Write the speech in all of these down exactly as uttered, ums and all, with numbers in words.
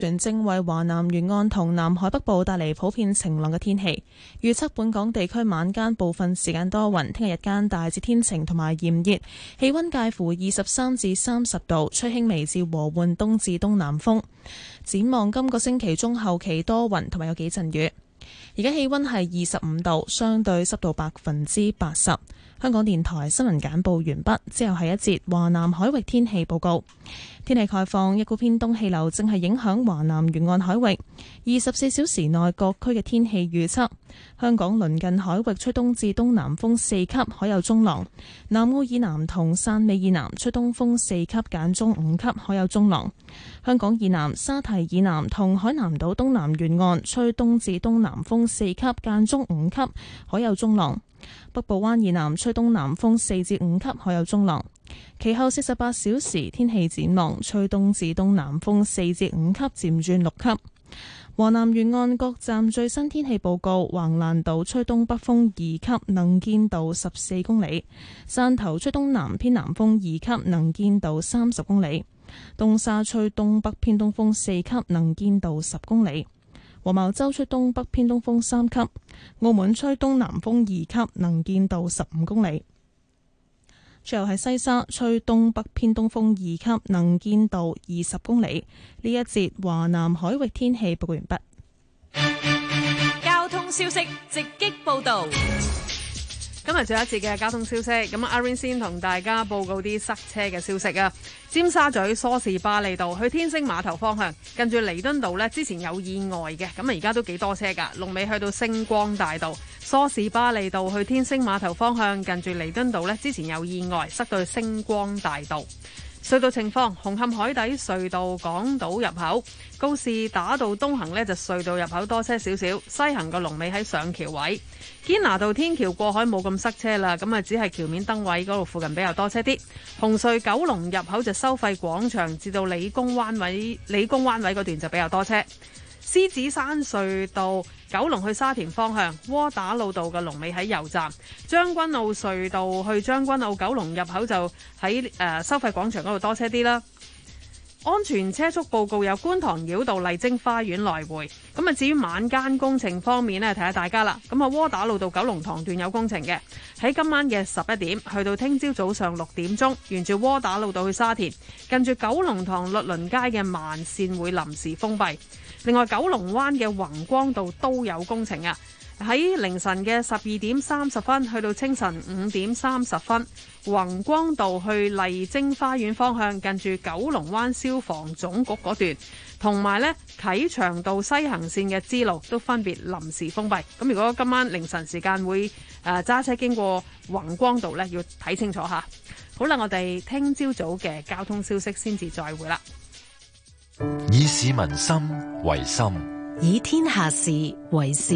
正為華南沿岸同南海北部帶嚟普遍晴朗嘅天氣，預測本港地區晚間部分時間多雲，聽日日間大致天晴同埋炎熱，氣溫介乎二十三至三十度，吹輕微至和緩東至東南風。展望今個星期中後期多雲同埋有幾陣雨。而家氣溫係二十五度，相對濕度百分之八十。香港電台新聞簡報完畢，之後係一節華南海域天氣報告。天氣概況，一股偏東氣流正係影響華南沿岸海域。二十四小時內各區嘅天氣預測：香港鄰近海域吹東至東南風四級，海有中浪；南澳以南同汕尾以南吹東風四級間中五級，海有中浪；香港以南、沙堤以南同海南島東南沿岸吹東至東南風四級間中五級，海有中浪。北部灣以南吹東南風四至五級，海有中浪。其後四十八小時天氣展望，吹東至東南風四至五級，漸轉六級。華南沿岸各站最新天氣報告：橫瀾島吹東北風二級，能見度十四公里；汕頭吹東南偏南風二級，能見度三十公里；東沙吹東北偏東風四級，能見度十公里；黃茅洲吹東北偏東風三級；澳門吹東南風二級，能見度十五公里。最後係西沙吹東北偏東風二級，能見度二十公里。呢一節華南海域天氣報告完畢。 交通消息直擊報道。今日最後一節嘅交通消息，咁阿 Rain 先同大家報告啲塞車嘅消息啊。尖沙咀梳士巴利道去天星碼頭方向，近住彌敦道呢，之前有意外嘅，咁啊而家都幾多車噶，龍尾去到星光大道。梳士巴利道去天星碼頭方向，近住彌敦道呢，之前有意外，塞到去星光大道。隧道情況：紅磡海底隧道港島入口，告士打道東行呢就隧道入口多車少少，西行個龍尾喺上橋位。堅拿道天橋過海冇咁塞車啦，咁啊只係橋面燈位嗰度附近比較多車啲。紅隧九龍入口就收費廣場至到理工灣位，理工灣位嗰段就比較多車。獅子山隧道九龍去沙田方向，窩打老道嘅龍尾喺油站；將軍澳隧道去將軍澳九龍入口就喺誒、呃、收費廣場嗰度多車啲啦。安全車速報告有觀塘繞道麗晶花園來回。咁啊，至於晚間工程方面呢，提下大家啦。咁啊，窩打老道九龍塘段有工程嘅，喺今晚嘅十一點去到聽朝早上六點鐘，沿住窩打老道去沙田，近住九龍塘律倫街嘅慢線會臨時封閉。另外，九龍灣嘅宏光道都有工程啊！喺凌晨嘅十二點三十分去到清晨五點三十分，宏光道去麗晶花園方向，近住九龍灣消防總局嗰段，同埋咧啟祥道西行線嘅支路都分別臨時封閉。咁如果今晚凌晨時間會誒揸、呃、車經過宏光道咧，要睇清楚下。好啦，我哋聽朝早嘅交通消息先至再會啦。 以市民心為心， 以天下事為事。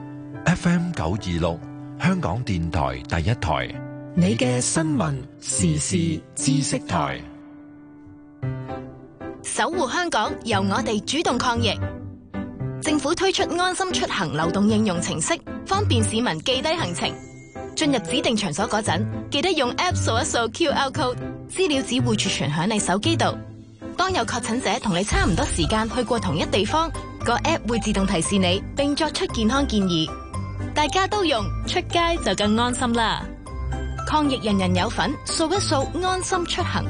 F M 九二六，香港電台第一台， 你嘅新聞時事知識台， 守護香港，由我哋主動抗疫。政府推出安心出行流動應用程式，方便市民記低行程。進入指定場所嗰陣，記得用 App 掃一掃 Q R code， 資料只會儲存響你手機度。當有確診者同你差唔多時間去過同一地方，個 App 會自動提示你，並作出健康建議。大家都用，出街就更安心啦！抗疫人人有份，掃一掃安心出行。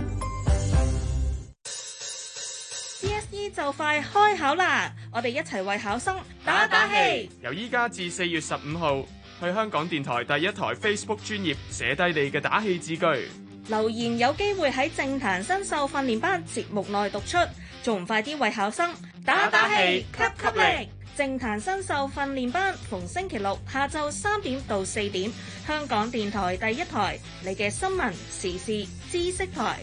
D S E 就快開考啦，我哋一齊為考生打打氣。 由依家至四月十五號，去香港電台第一台 Facebook 專頁寫低你嘅打氣字句。 留言有機會喺政壇新秀訓練班節目內讀出，仲唔快啲為考生打打氣、吸吸力！政壇新秀訓練班逢星期六下晝三點到四點，香港電台第一台，你嘅新聞時事知識台。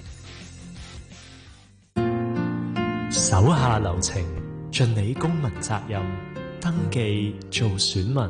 手下留情，盡你公民責任，登記做選民。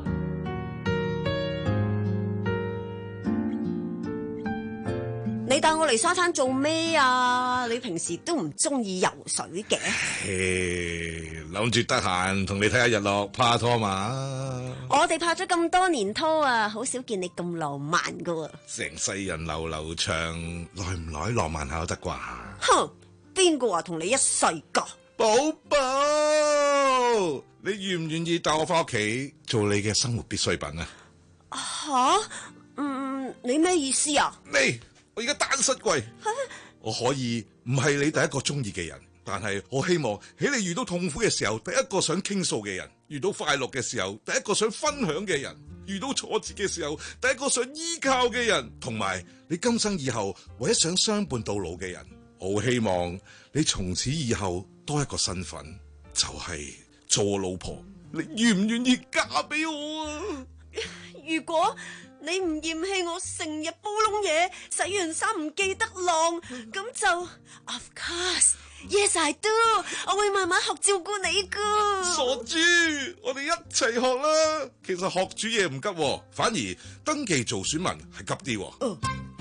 你帶我嚟沙灘做咩啊？你平時都唔中意游水嘅。 諗住得閒同你睇下日落，拍下拖嘛。 我哋拍咗咁多年拖啊，好少見你咁浪漫噶喎。 成世人流流長，耐唔耐浪漫下都得啩？ 哼，邊個話同你一世噶？ 寶寶，你願唔願意帶我翻屋企做你嘅生活必需品啊？ 吓，嗯，你咩意思啊？ 你，我而家單膝跪，我可以唔係你第一個中意嘅人，但係我希望喺你遇到痛苦嘅時候，第一個想傾訴嘅人；遇到快樂嘅時候，第一個想分享嘅人；遇到挫折嘅時候，第一個想依靠嘅人，同埋你今生以後唯一想相伴到老嘅人。我好希望你從此以後多一個身份，就係做我老婆。你願唔願意嫁俾我啊？ 如果你唔嫌棄我成日煲窿嘢，洗完衫唔記得晾，咁就 of course yes I do， 我會慢慢學照顧你噶。 傻豬，我哋一齊學啦。其實學煮嘢唔急，反而登記做選民係急啲。 哦，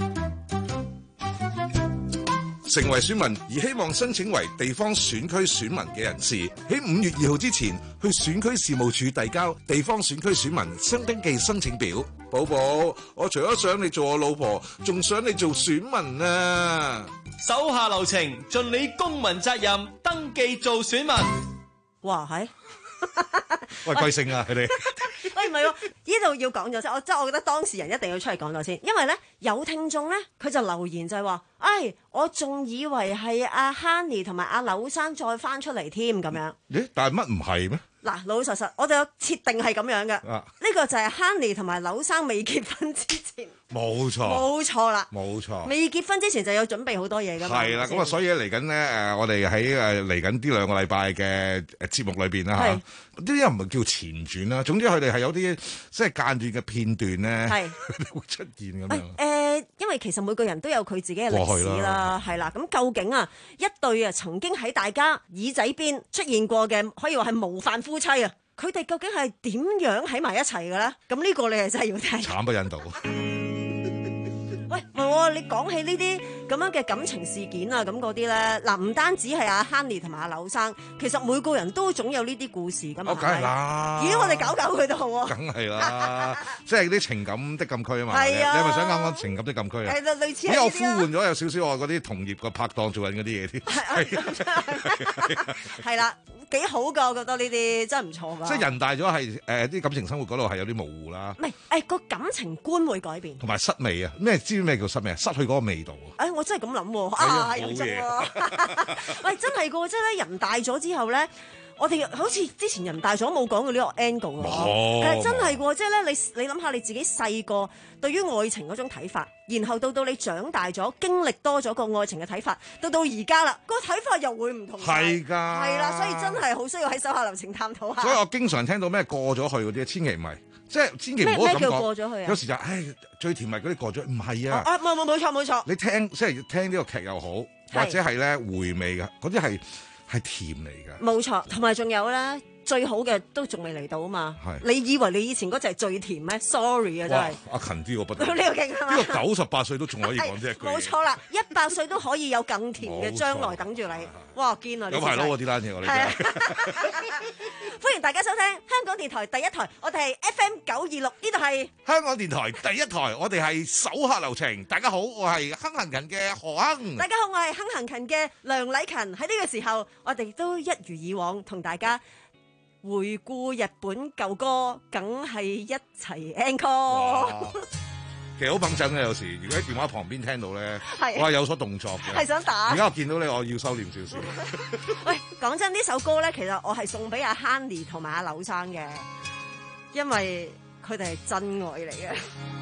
成為選民而希望申請為地方選區選民嘅人士，喺五月二號之前去選區事務處遞交地方選區選民新登記申請表。寶寶，我除咗想你做我老婆，仲想你做選民啊！ 手下留情，盡你公民責任，登記做選民。 哇，係喂，貴姓啊佢哋？ 喂，唔係喎，呢度要講咗先，我即係我覺得當事人一定要出嚟講咗先，因為咧有聽眾咧佢就留言就係話，哎，我仲以為係阿 Honey 同埋阿柳生再翻出嚟添咁樣。 咦？但係乜唔係咩？ 嗱，老老實實，我哋有設定係咁樣嘅。呢、啊、個就係 Honey 同埋柳生未結婚之前。冇錯，冇錯啦，冇錯。未結婚之前就有準備好多嘢㗎嘛。係啦，咁啊，所以嚟緊咧誒，我哋喺誒嚟緊呢兩個禮拜嘅誒節目裏邊啦嚇，呢啲又唔係叫前傳啦，總之佢哋係有啲即係間斷嘅片段咧，係會出現咁樣。誒、呃，因為其實每個人都有佢自己嘅歷史啦，係啦。咁究竟啊一對啊曾經喺大家耳仔邊出現過嘅，可以話係模範夫妻啊，佢哋究竟係點樣喺埋一齊嘅咧？咁呢個你係真係要睇。慘不忍睹。喂，唔係喎，你講起呢啲咁樣嘅感情事件啊，咁嗰啲咧，嗱唔單止係阿 Honey 同埋阿柳生，其實每個人都總有呢啲故事噶嘛。哦，梗係啦。咦，我哋搞搞佢都好喎。梗係啦，即係啲情感的禁區啊嘛。係啊。你係咪想講講情感的禁區啊？係啦，類似。因為我呼喚咗有少少我嗰啲同業嘅拍檔做緊嗰啲嘢添。係係啦，幾好噶，我覺得呢啲真係唔錯噶。即係人大咗係誒啲感情生活嗰度係有啲模糊啦。唔係誒個感情觀會改變。同埋失味啊！咩知咩叫失味啊？失去嗰個味道啊！誒，我真係咁諗喎，啊，有真喎！喂，真係噶，即係咧，人大咗之後咧，我哋好似之前人大咗冇講過呢個 angle 咯。哦，係真係噶，即係咧，你你諗下你自己細個對於愛情嗰種睇法，然後到到你長大咗，經歷多咗個愛情嘅睇法，到到而家啦，個睇法又會唔同。係㗎，係啦，所以真係好需要喺手下留情探討下。所以我經常聽到咩過咗去嗰啲，千祈唔係。即係千祈唔好咁講。咩叫過咗去啊？有時就唉，最甜蜜嗰啲過咗，唔係啊。啊，冇冇冇錯冇錯。你聽即係聽呢個劇又好，或者係咧回味嘅嗰啲係係甜嚟嘅。冇錯，同埋仲有咧。最好嘅都仲未嚟到啊嘛！你以為你以前嗰隻係最甜咩 ？Sorry 啊，真係阿勤啲我不得。呢個勁係嘛？呢個九十八歲都仲可以講呢一句。冇錯啦，一百歲都可以有更甜嘅將來等住你。哇，堅啊！有排攞嗰啲單嘢我哋真係。歡迎大家收聽香港電台第一台，我哋係 F M 九二六，呢度係香港電台第一台，我哋係手下留情。大家好，我係亨行勤嘅何亨。大家好，我係亨行勤嘅梁禮勤。喺呢個時候，我哋都一如以往同大家回顧日本舊歌，梗係一齊 encore。其實好掹陣嘅，有時如果喺電話旁邊聽到咧，我係有所動作嘅，係想打。而家我見到你，我要收斂少少。喂，講真，呢首歌咧，其實我係送俾阿 Honey 同埋阿柳生嘅，因為佢哋係真愛嚟嘅。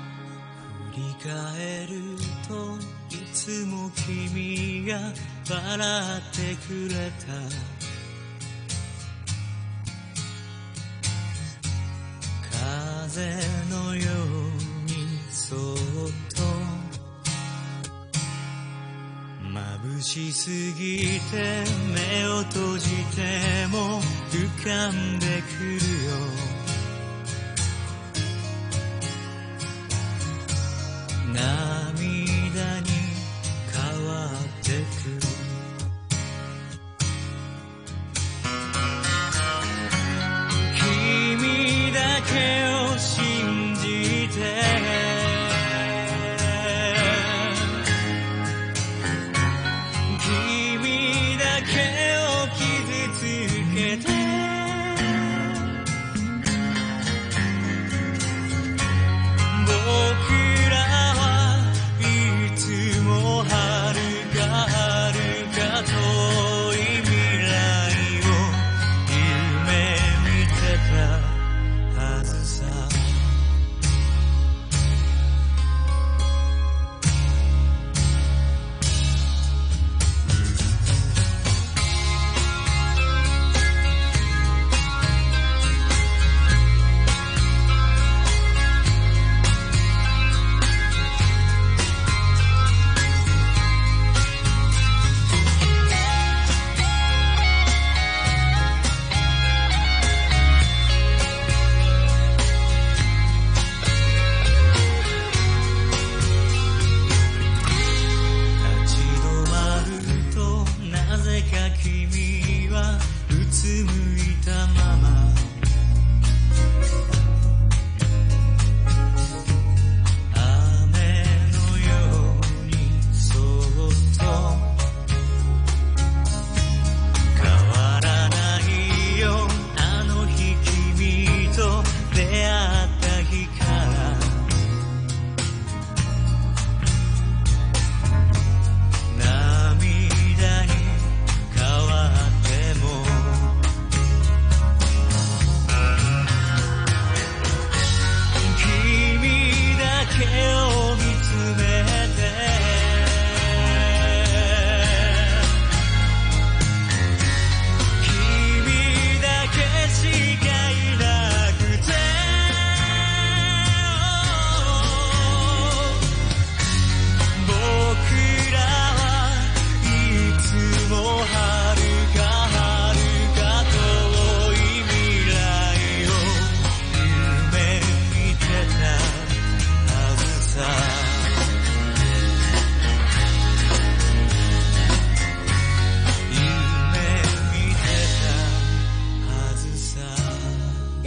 風のようにそっと眩しすぎて目を閉じても浮かんでくるよ涙に変わってくる君だけを信じて君だけを傷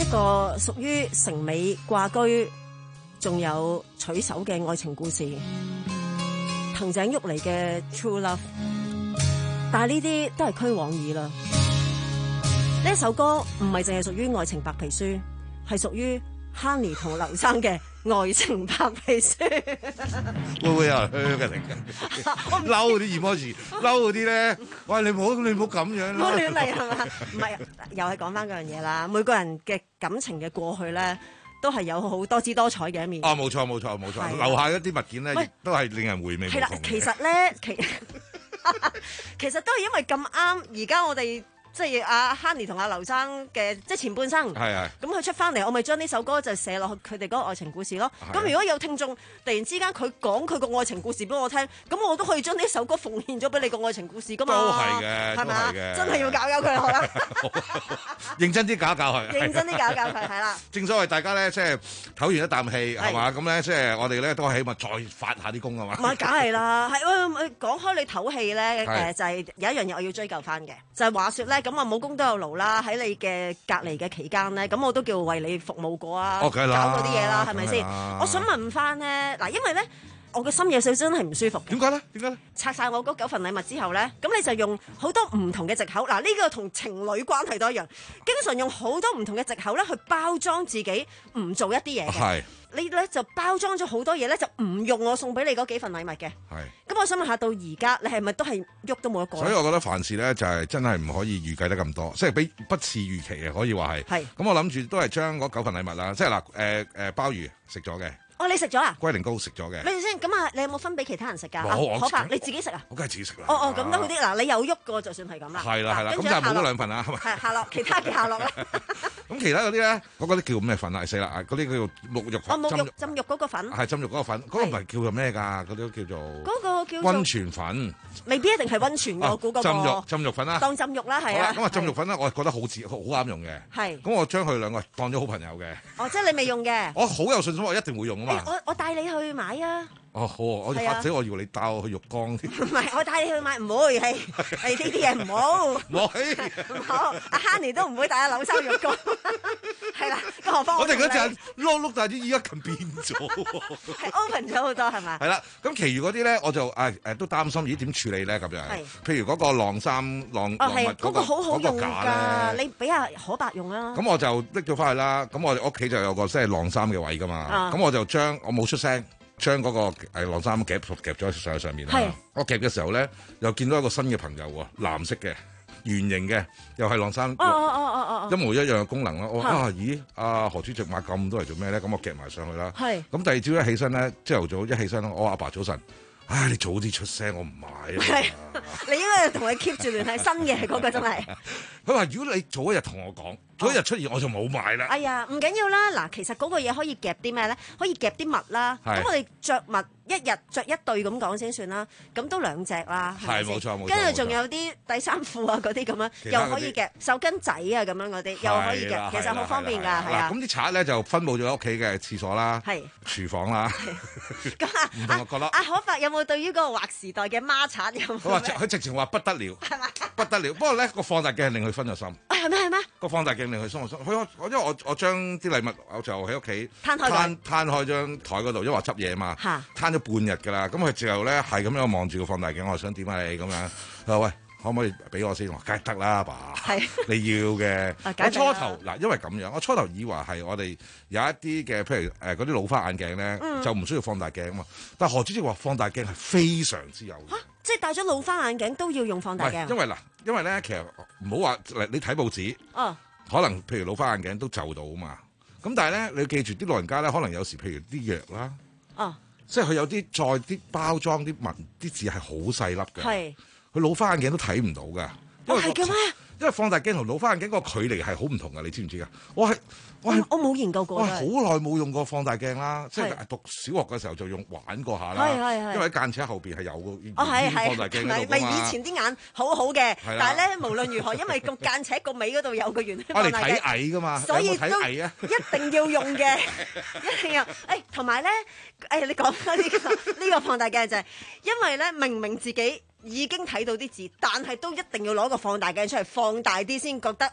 個屬於城美掛居，仲有取手嘅愛情故事，藤井郁嚟嘅 True Love， 但係呢啲都係虛往矣啦。呢一首歌唔係淨係屬於愛情白皮書，係屬於 Honey 同劉生嘅愛情白皮書。 會唔會有人噓嘅？嬲嗰啲 emoji，嬲嗰啲咧，喂，你唔好你唔好咁樣啦。 唔好亂嚟係嘛？唔係，又係講翻嗰樣嘢啦。每個人嘅感情嘅過去咧，都係有好多姿多彩嘅一面。 啊，冇錯冇錯冇錯，留下一啲物件咧，亦都係令人回味無窮嘅。 係啦，其實咧，其其實都係因為咁啱，而家我哋。即係阿 Honey 同阿劉生嘅即係前半生， 係係。 咁佢出翻嚟，我咪將呢首歌就寫落去佢哋嗰個愛情故事咯。咁如果有聽眾突然之間佢講佢個愛情故事俾我聽，咁我都可以將呢首歌奉獻咗俾你個愛情故事噶嘛。 都係嘅， 係嘛？真係要搞搞佢啦， 認真啲搞搞佢。 認真啲搞搞佢，係啦。 正所謂大家咧，即係唞完一啖氣係嘛，咁咧即係我哋咧都起碼再發下啲功係嘛。 唔係，梗係啦，係喂講開你唞氣咧，誒就係有一樣嘢我要追究翻嘅，就係話説咧，咁啊冇功都有勞啦，喺你嘅隔離嘅期間咧，咁我都叫為你服務過啊，搞嗰啲嘢啦，係咪先？我想問翻咧，嗱，因為咧我嘅心有少少真係唔舒服。 點解咧？點解咧？ 拆晒我嗰九份禮物之後咧，咁你就用好多唔同嘅藉口，嗱呢個同情侶關係都一樣，經常用好多唔同嘅藉口咧去包裝自己，唔做一啲嘢嘅。 係。 你咧就包裝咗好多嘢咧，就唔用我送俾你嗰幾份禮物嘅。係。咁我想問下，到而家你係咪都係喐都冇一個？ 所以我覺得凡事咧就係真係唔可以預計得咁多，即係比不似預期嘅，可以話係。係。咁我諗住都係將嗰九份禮物啦，即係嗱誒誒鮑魚食咗嘅。 哦，你食咗啊？ 龜苓膏食咗嘅。 咪住先，咁啊，你有冇分俾其他人食㗎？ 冇， 可發你自己食啊？ 我梗係自己食啦。 哦哦，咁都好啲。嗱，你有喐過就算係咁啦。 係啦係啦，咁就冇咗兩份啦。 係下落，其他嘅下落啦。 咁其他嗰啲咧，嗰啲叫咩粉啊？死啦！嗰啲叫做沐浴粉。 哦，沐浴浸浴嗰個粉。 係浸浴嗰個粉，嗰個唔係叫做咩㗎？嗰啲叫做。 嗰個叫溫泉粉。 未必一定係溫泉嘅，我估嗰個。 浸浴浸浴粉啦。 當浸浴啦，係啊。 咁啊，浸浴粉咧，我覺得好似好啱用嘅。係。咁我將佢兩個當咗好朋友嘅。 哦，即係你未用嘅。 我好有信心，我一定會用啊嘛。 我我帶你去買啊！ 哦，好，我或者我以為你帶我去浴缸添。 唔係，我帶你去買，唔會係係呢啲嘢唔好。唔會， 唔好。阿 Honey 都唔會帶阿柳生浴缸。係啦，何況我哋嗰陣碌碌大啲，依家近變咗。 係 open 咗好多係嘛？ 係啦，咁其餘嗰啲咧，我就誒誒都擔心，咦點處理咧咁樣？係。譬如嗰個晾衫晾哦係，嗰個好好用㗎， 你俾阿可伯用啦。 咁我就拎咗翻去啦。咁我哋屋企就有個即係晾衫嘅位㗎嘛。咁我就將我冇出聲。將嗰個誒晾衫夾夾咗上喺上面啦。我夾嘅時候咧，又見到一個新嘅朋友喎，藍色嘅圓形嘅，又係晾衫， 哦哦哦哦， 一模一樣嘅功能咯。我啊咦，阿何主席買咁多嚟做咩咧？咁我夾埋上去啦。係。咁第二朝一起身咧，朝頭早一起身我話阿爸早晨，唉，你早啲出聲，我唔買啊。係。 你應該同佢 keep 住聯繫，新嘅嗰個真係。 佢話：如果你早一日同我講，早一日出現我就冇買啦。 哎呀，唔緊要啦。嗱，其實嗰個嘢可以夾啲咩咧？可以夾啲襪啦。咁我哋着襪一日着一對咁講先算啦。咁都兩隻啦。係冇錯冇錯。跟住仲有啲底衫褲啊嗰啲咁樣，又可以夾手巾仔啊咁樣嗰啲，又可以夾。其實好方便㗎，係啊。 咁啲刷咧就分佈咗屋企嘅廁所啦，係廚房啦。 咁啊，唔同嘅角落。阿可發有冇對於嗰個劃時代嘅孖刷有冇？ 佢話佢直情話不得了，係嘛？不得了。不過咧個放大鏡令佢分咗心。 係咩係咩？ 個放大鏡令佢鬆咗心。佢我因為我我將啲禮物我就喺屋企攤開攤攤開張台嗰度，因為話執嘢嘛，攤咗半日㗎啦。咁佢之後咧係咁樣望住個放大鏡，我話想點啊你咁樣。佢話喂，可唔可以俾我先？我話梗係得啦，爸。係你要嘅。我初頭嗱，因為咁樣，我初頭以為係我哋有一啲嘅，譬如誒嗰啲老花眼鏡咧，就唔需要放大鏡啊嘛。但係何主席話放大鏡係非常之有用。 即係戴咗老花眼鏡都要用放大鏡。 因為嗱，因為咧其實唔好話你睇報紙。哦。可能譬如老花眼鏡都就到啊嘛，咁但係咧你要記住啲老人家咧，可能有時譬如啲藥啦，哦，即係佢有啲再啲包裝啲文啲字係好細粒嘅，係，佢老花眼鏡都睇唔到㗎。 哦，係嘅咩？ 因為放大鏡同老花眼鏡個距離係好唔同㗎，你知唔知㗎？我係我係我冇研究過， 我係好耐冇用過放大鏡啦，即係讀小學嘅時候就用玩過下啦，係係係，因為喺間尺後邊係有個放大鏡喺度㗎嘛。咪以前啲眼好好嘅，但係咧無論如何，因為個間尺個尾嗰度有個圓圈放大鏡， 我哋睇矮㗎嘛， 所以睇矮啊， 一定要用嘅，一定要。誒，同埋咧，誒你講呢個呢個放大鏡就係因為咧明明自己已經睇到啲字，但係都一定要攞個放大鏡出嚟放大啲先覺得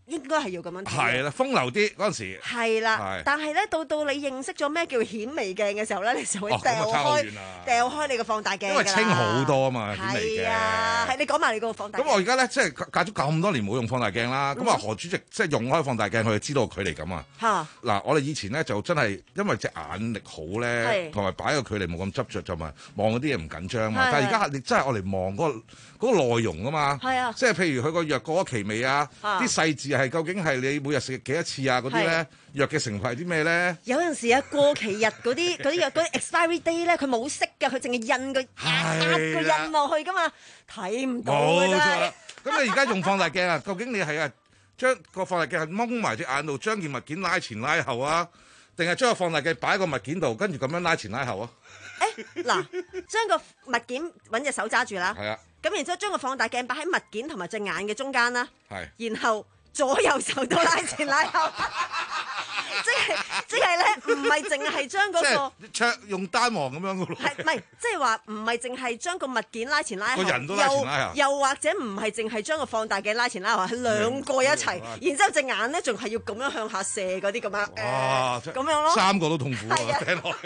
應該係要咁樣睇。 係啦，風流啲嗰陣時。 係啦，但係咧到到你認識咗咩叫顯微鏡嘅時候咧，你就會掉開掉開你個放大鏡。 因為清好多啊嘛，顯微鏡。 係啊，係你講埋你個放大鏡。 咁我而家咧即係隔咗咁多年冇用放大鏡啦，咁啊何主席即係用開放大鏡，佢就知道距離感啊。嚇！嗱，我哋以前咧就真係因為隻眼力好咧，同埋擺個距離冇咁執着，就咪望嗰啲嘢唔緊張嘛。但係而家你真係我嚟望嗰個嗰個內容啊嘛。係啊，即係譬如佢個藥過咗期未啊？啲細字係究竟係你每日食幾多次啊？嗰啲咧藥嘅成分係啲咩咧？有陣時啊，過期日嗰啲嗰啲藥嗰啲 expiry day 咧，佢冇色㗎，佢淨係印個壓個印落去㗎嘛，睇唔到㗎真係。咁你而家用放大鏡啊？究竟你係啊將個放大鏡係掹埋隻眼度，將件物件拉前拉後啊？定係將個放大鏡擺喺個物件度，跟住咁樣拉前拉後啊？誒嗱，將個物件揾隻手揸住啦。係啊。咁然之後將個放大鏡擺喺物件同埋隻眼嘅中間啦。係。然後左右手都拉前拉後，即係即係咧，唔係淨係將嗰個即係用單簧咁樣嘅咯。係唔係？即係話唔係淨係將個物件拉前拉後，個人都拉前拉後。又又或者唔係淨係將個放大鏡拉前拉後，係兩個一齊。然之後隻眼咧仲係要咁樣向下射嗰啲咁樣。哇！咁樣咯。三個都痛苦啊！聽落。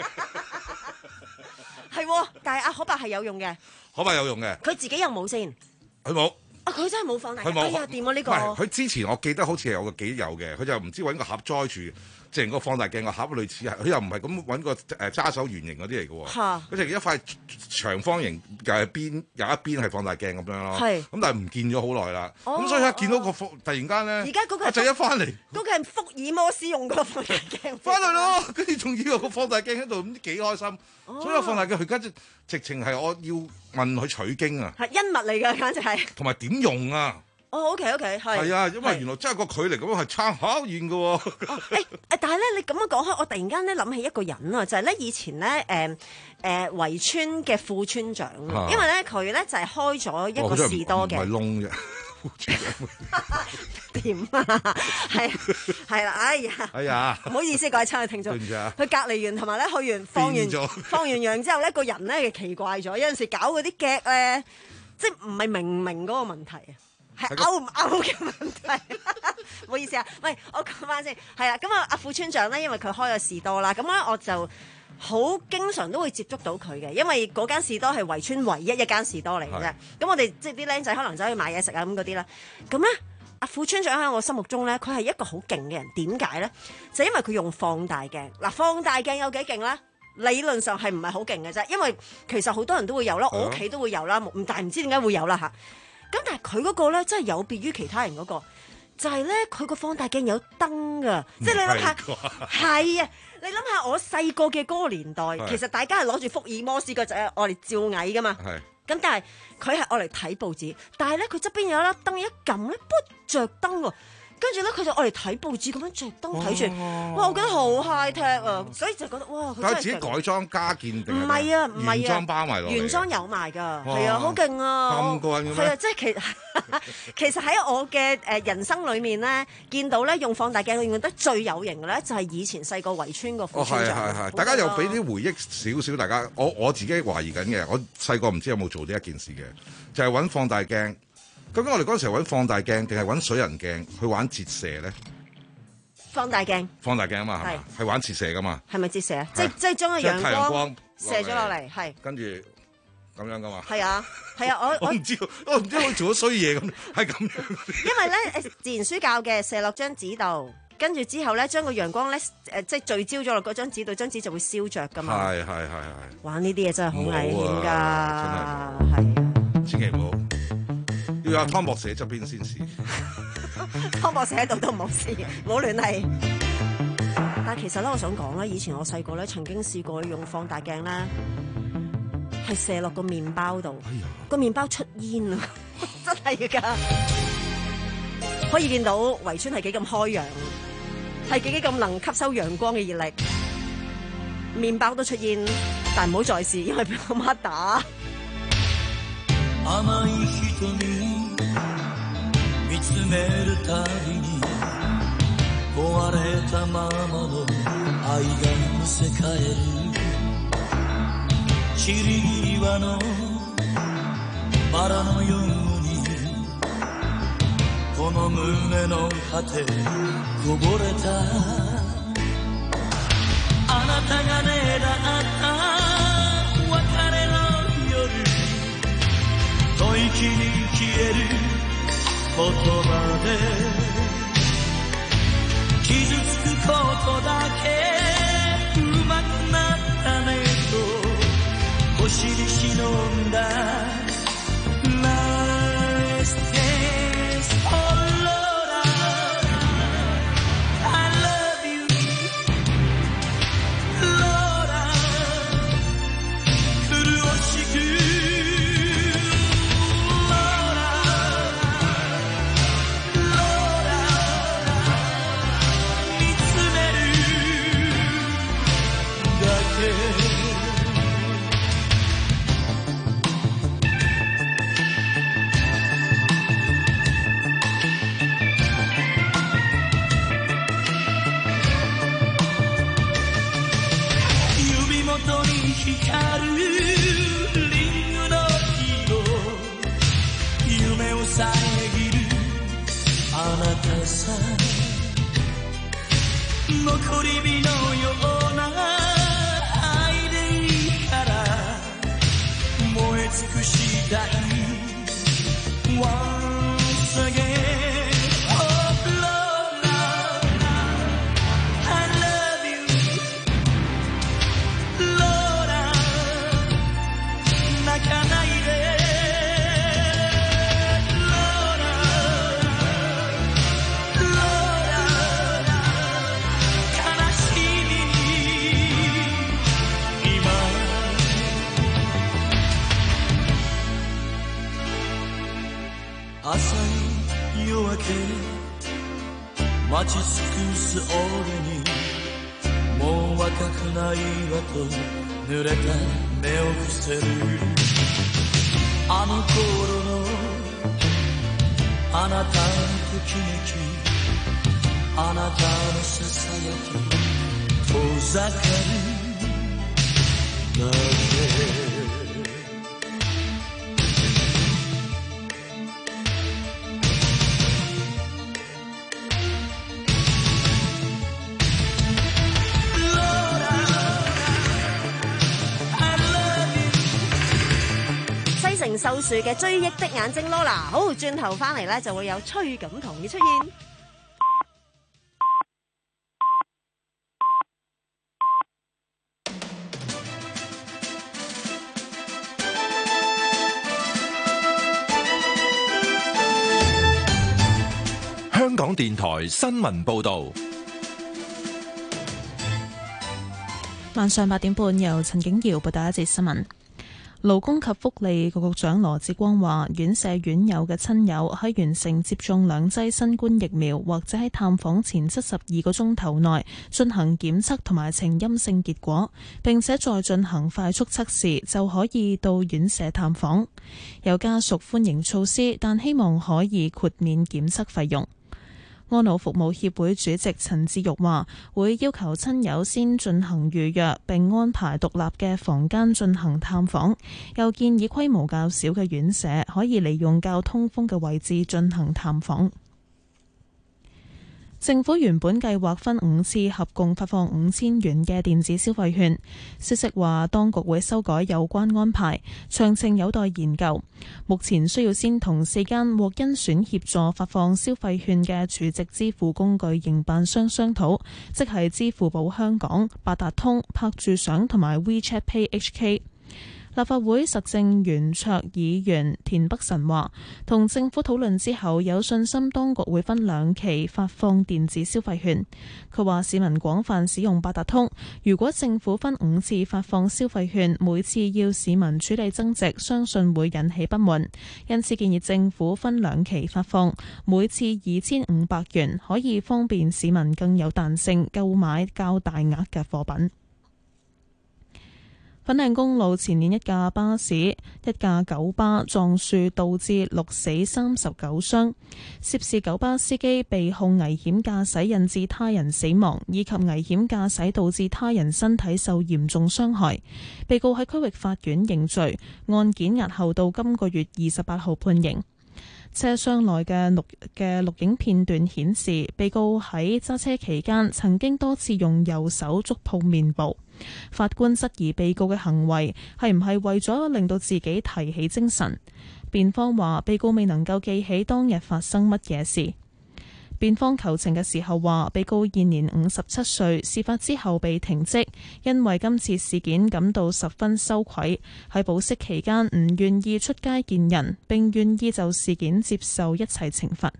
係喎，但係阿可伯係有用嘅。可伯有用嘅。佢自己有冇先？佢冇。啊！佢真係冇放大鏡。哎呀，掂啊呢個。唔係，佢之前我記得好似係有個幾有嘅，佢就唔知揾個盒載住，成個放大鏡個盒類似係，佢又唔係咁揾個誒揸手圓形嗰啲嚟嘅喎。嚇！佢就一塊長方形，又係邊有一邊係放大鏡咁樣咯。係。咁但係唔見咗好耐啦。哦。咁所以一見到個突然間咧，而家嗰個阿仔一翻嚟，嗰個係福爾摩斯用個放大鏡。翻嚟咯，跟住仲要有個放大鏡喺度，唔知幾開心。哦。所以個放大鏡佢而家直直情係我要問佢取經啊。係恩物嚟㗎，簡直係。同埋點用啊？哦 ，OK OK，係。係啊，因為原來真係個距離咁樣係差好遠㗎喎。誒誒，但係咧，你咁樣講開，我突然間咧諗起一個人啊，就係咧以前咧誒誒圍村嘅副村長，因為咧佢咧就係開咗一個士多嘅。唔係窿啫。點啊？係係啦，哎呀，哎呀，唔好意思，各位親愛聽眾，佢隔離完同埋咧去完放完放完羊之後咧，個人咧奇怪咗，有陣時搞嗰啲劇咧，即係唔係明唔明嗰個問題啊？係勾唔勾嘅問題，唔好意思啊。喂，我講翻先，係啦，咁啊，阿副村長咧，因為佢開咗士多啦，咁咧我就好經常都會接觸到佢嘅，因為嗰間士多係圍村唯一一間士多嚟嘅啫。咁我哋即係啲僆仔可能走去買嘢食啊咁嗰啲啦。咁咧，阿副村長喺我心目中咧，佢係一個好勁嘅人。點解咧？就因為佢用放大鏡。嗱，放大鏡有幾勁咧？理論上係唔係好勁嘅啫，因為其實好多人都會有啦，我屋企都會有啦，唔但係唔知點解會有啦嚇。咁但係佢嗰個咧，真係有別於其他人嗰個，就係咧佢個放大鏡有燈噶，即係你諗下，係啊，你諗下我細個嘅嗰個年代，其實大家係攞住福爾摩斯個仔我嚟照蟻噶嘛，咁但係佢係我嚟睇報紙，但係咧佢側邊有一粒燈一撳咧，不着燈喎。跟住咧，佢就愛嚟睇報紙咁樣着燈睇住，哇！我覺得好 high tech 啊，所以就覺得哇！佢自己改裝加建定唔係啊，唔係啊，原裝包埋落嚟，原裝有賣㗎，係啊，好勁啊！咁過癮嘅咩？係啊，即係其其實喺我嘅誒人生裏面咧，見到咧用放大鏡用得最有型嘅咧，就係以前細個圍村個副村長。哦，係係係，大家又俾啲回憶少少，大家我我自己懷疑緊嘅，我細個唔知有冇做呢一件事嘅，就係揾放大鏡。究竟我哋嗰陣時揾放大鏡定係揾水人鏡去玩折射咧？放大鏡，放大鏡啊嘛，係嘛？係玩折射噶嘛？係咪折射啊？即即係將個陽光射咗落嚟，係跟住咁樣噶嘛？係啊，係啊，我我唔知，我唔知我做咗衰嘢咁，係咁樣。因為咧，自然書教嘅射落張紙度，跟住之後咧，將個陽光咧誒，即係聚焦咗落嗰張紙度，張紙就會燒着噶嘛。係係係係。玩呢啲嘢真係好危險㗎，係千祈唔好。要阿湯博士喺側邊先試，湯博士喺度都唔好試，唔好亂嚟。但係其實咧，我想講咧，以前我細個咧曾經試過用放大鏡咧，係射落個麵包度，個麵包出煙啊！真係㗎，可以見到圍村係幾咁開揚，係幾幾咁能吸收陽光嘅熱力。麵包都出煙，但唔好再試，因為俾我媽打。甘い瞳見つめるたびに壊れたままの愛がむせ返る散り際のバラのようにここの胸の果てこぼれたあなたがねだった別れの夜吐息に消える言葉で傷つくことだけうまくなったねと星に忍んだ Last dance oh Laura I love you Laura 苦しく Laura Laura 見つめるだけ 光るリングの色夢を遮るあなたさ残り火のような愛でいいから燃え尽くしたい Once again朝に夜明け待ち尽くす俺にもう若くないわと濡れた目を伏せるあの頃のあなたのときめきあなたのささやき遠ざかるだけ西城秀樹嘅追憶的眼睛 Lola， 好，轉頭翻嚟咧就會有崔錦棠嘅出現。 香港電台新聞報導， 晚上八點半由陳景瑤報道一節新聞。 勞工及福利局局長羅致光話，院舍院友嘅親友喺完成接種兩劑新冠疫苗或者喺探訪前七十二個鐘頭內進行檢測同埋呈陰性結果，並且再進行快速測試，就可以到院舍探訪。有家屬歡迎措施，但希望可以豁免檢測費用。 安老服務協會主席陳志玉話：會要求親友先進行預約，並安排獨立嘅房間進行探訪。又建議規模較小嘅院舍可以利用較通風嘅位置進行探訪。 政府原本計劃分五次合共發放五千元嘅電子消費券，消息話當局會修改有關安排，詳情有待研究。目前需要先同四間獲甄選協助發放消費券嘅儲值支付工具營辦商商討，即係支付寶香港、八達通、拍住賞同埋 WeChat Pay H K。 立法會實政圓桌議員田北辰話，同政府討論之後，有信心當局會分兩期發放電子消費券。佢話市民廣泛使用八達通，如果政府分五次發放消費券，每次要市民處理增值，相信會引起不滿。因此建議政府分兩期發放，每次二千五百元，可以方便市民更有彈性購買較大額嘅貨品。 粉嶺公路前年一架巴士、一架九巴撞樹，導致六死三十九傷。涉事九巴司機被控危險駕駛引致他人死亡，以及危險駕駛導致他人身體受嚴重傷害。被告喺區域法院認罪，案件押後到今個月二十八號判刑。 車廂內嘅錄嘅錄影片段顯示，被告喺揸車期間曾經多次用右手觸碰面部。法官質疑被告嘅行為係唔係為咗令到自己提起精神。辯方話被告未能夠記起當日發生乜嘢事。辯方求情嘅時候話，被告現年五十七歲，事發之後被停職，因為今次事件感到十分羞愧，喺保釋期間唔願意出街見人，並願意就事件接受一切懲罰。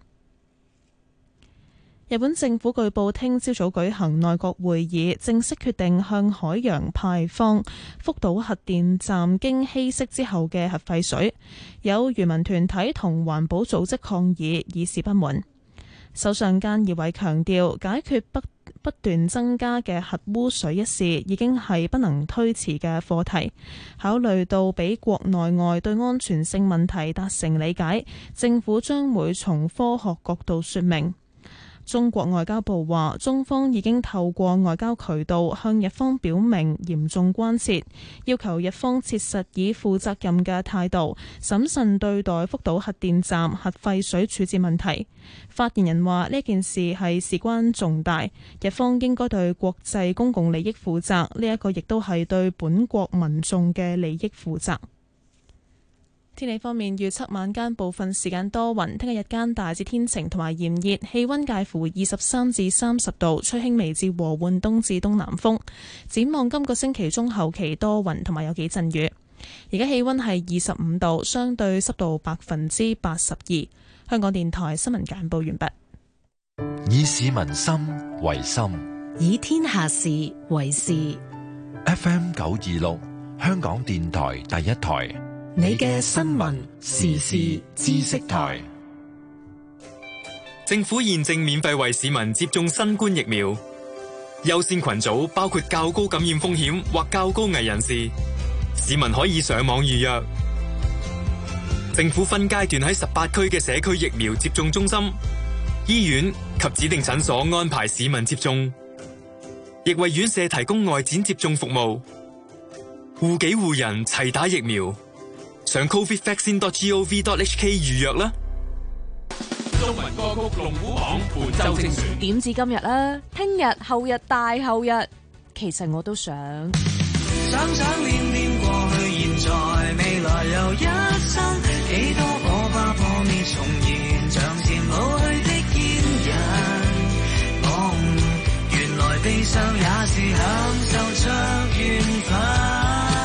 日本政府據報聽朝早舉行內閣會議，正式決定向海洋排放福島核電站經稀釋之後嘅核廢水。有漁民團體同環保組織抗議，以示不滿。首相菅義偉強調，解決不不斷增加嘅核污水一事已經係不能推遲嘅課題。考慮到俾國內外對安全性問題達成理解，政府將會從科學角度說明。中國外交部話，中方已經透過外交渠道向日方表明嚴重關切，要求日方切實以負責任嘅態度審慎對待福島核電站核廢水處置問題。發言人話，呢件事係事關重大，日方應該對國際公共利益負責，呢一個亦都係對本國民眾嘅利益負責。天氣方面，預測晚間部分時間多雲，聽日日間大致天晴同埋炎熱，氣溫介乎二十三至三十度，吹輕微至和緩東至東南風。展望今個星期中後期多雲同埋有幾陣雨。而家氣溫係二十五度，相對濕度百分之八十二。香港電台新聞簡報完畢。 以市民心為心， 以天下事為事。 F M 九二六，香港電台第一台。 你嘅新聞時事知識台。 政府現正免費為市民接種新冠疫苗，優先群組包括較高感染風險或較高危人士，市民可以上網預約。政府分階段喺十八區嘅社區疫苗接種中心、醫院及指定診所安排市民接種，亦為院舍提供外展接種服務，護己護人齊打疫苗。上 covid vaccine dot gov dot hk 預約啦。 中文歌曲龍虎榜本周精選， 點至今日啊？聽日、後日、大後日，其實我都想。 想想念念過去、現在、未來又一生，幾多火花破滅重燃，像前老去的煙癮。我悟，原來悲傷也是享受着緣分。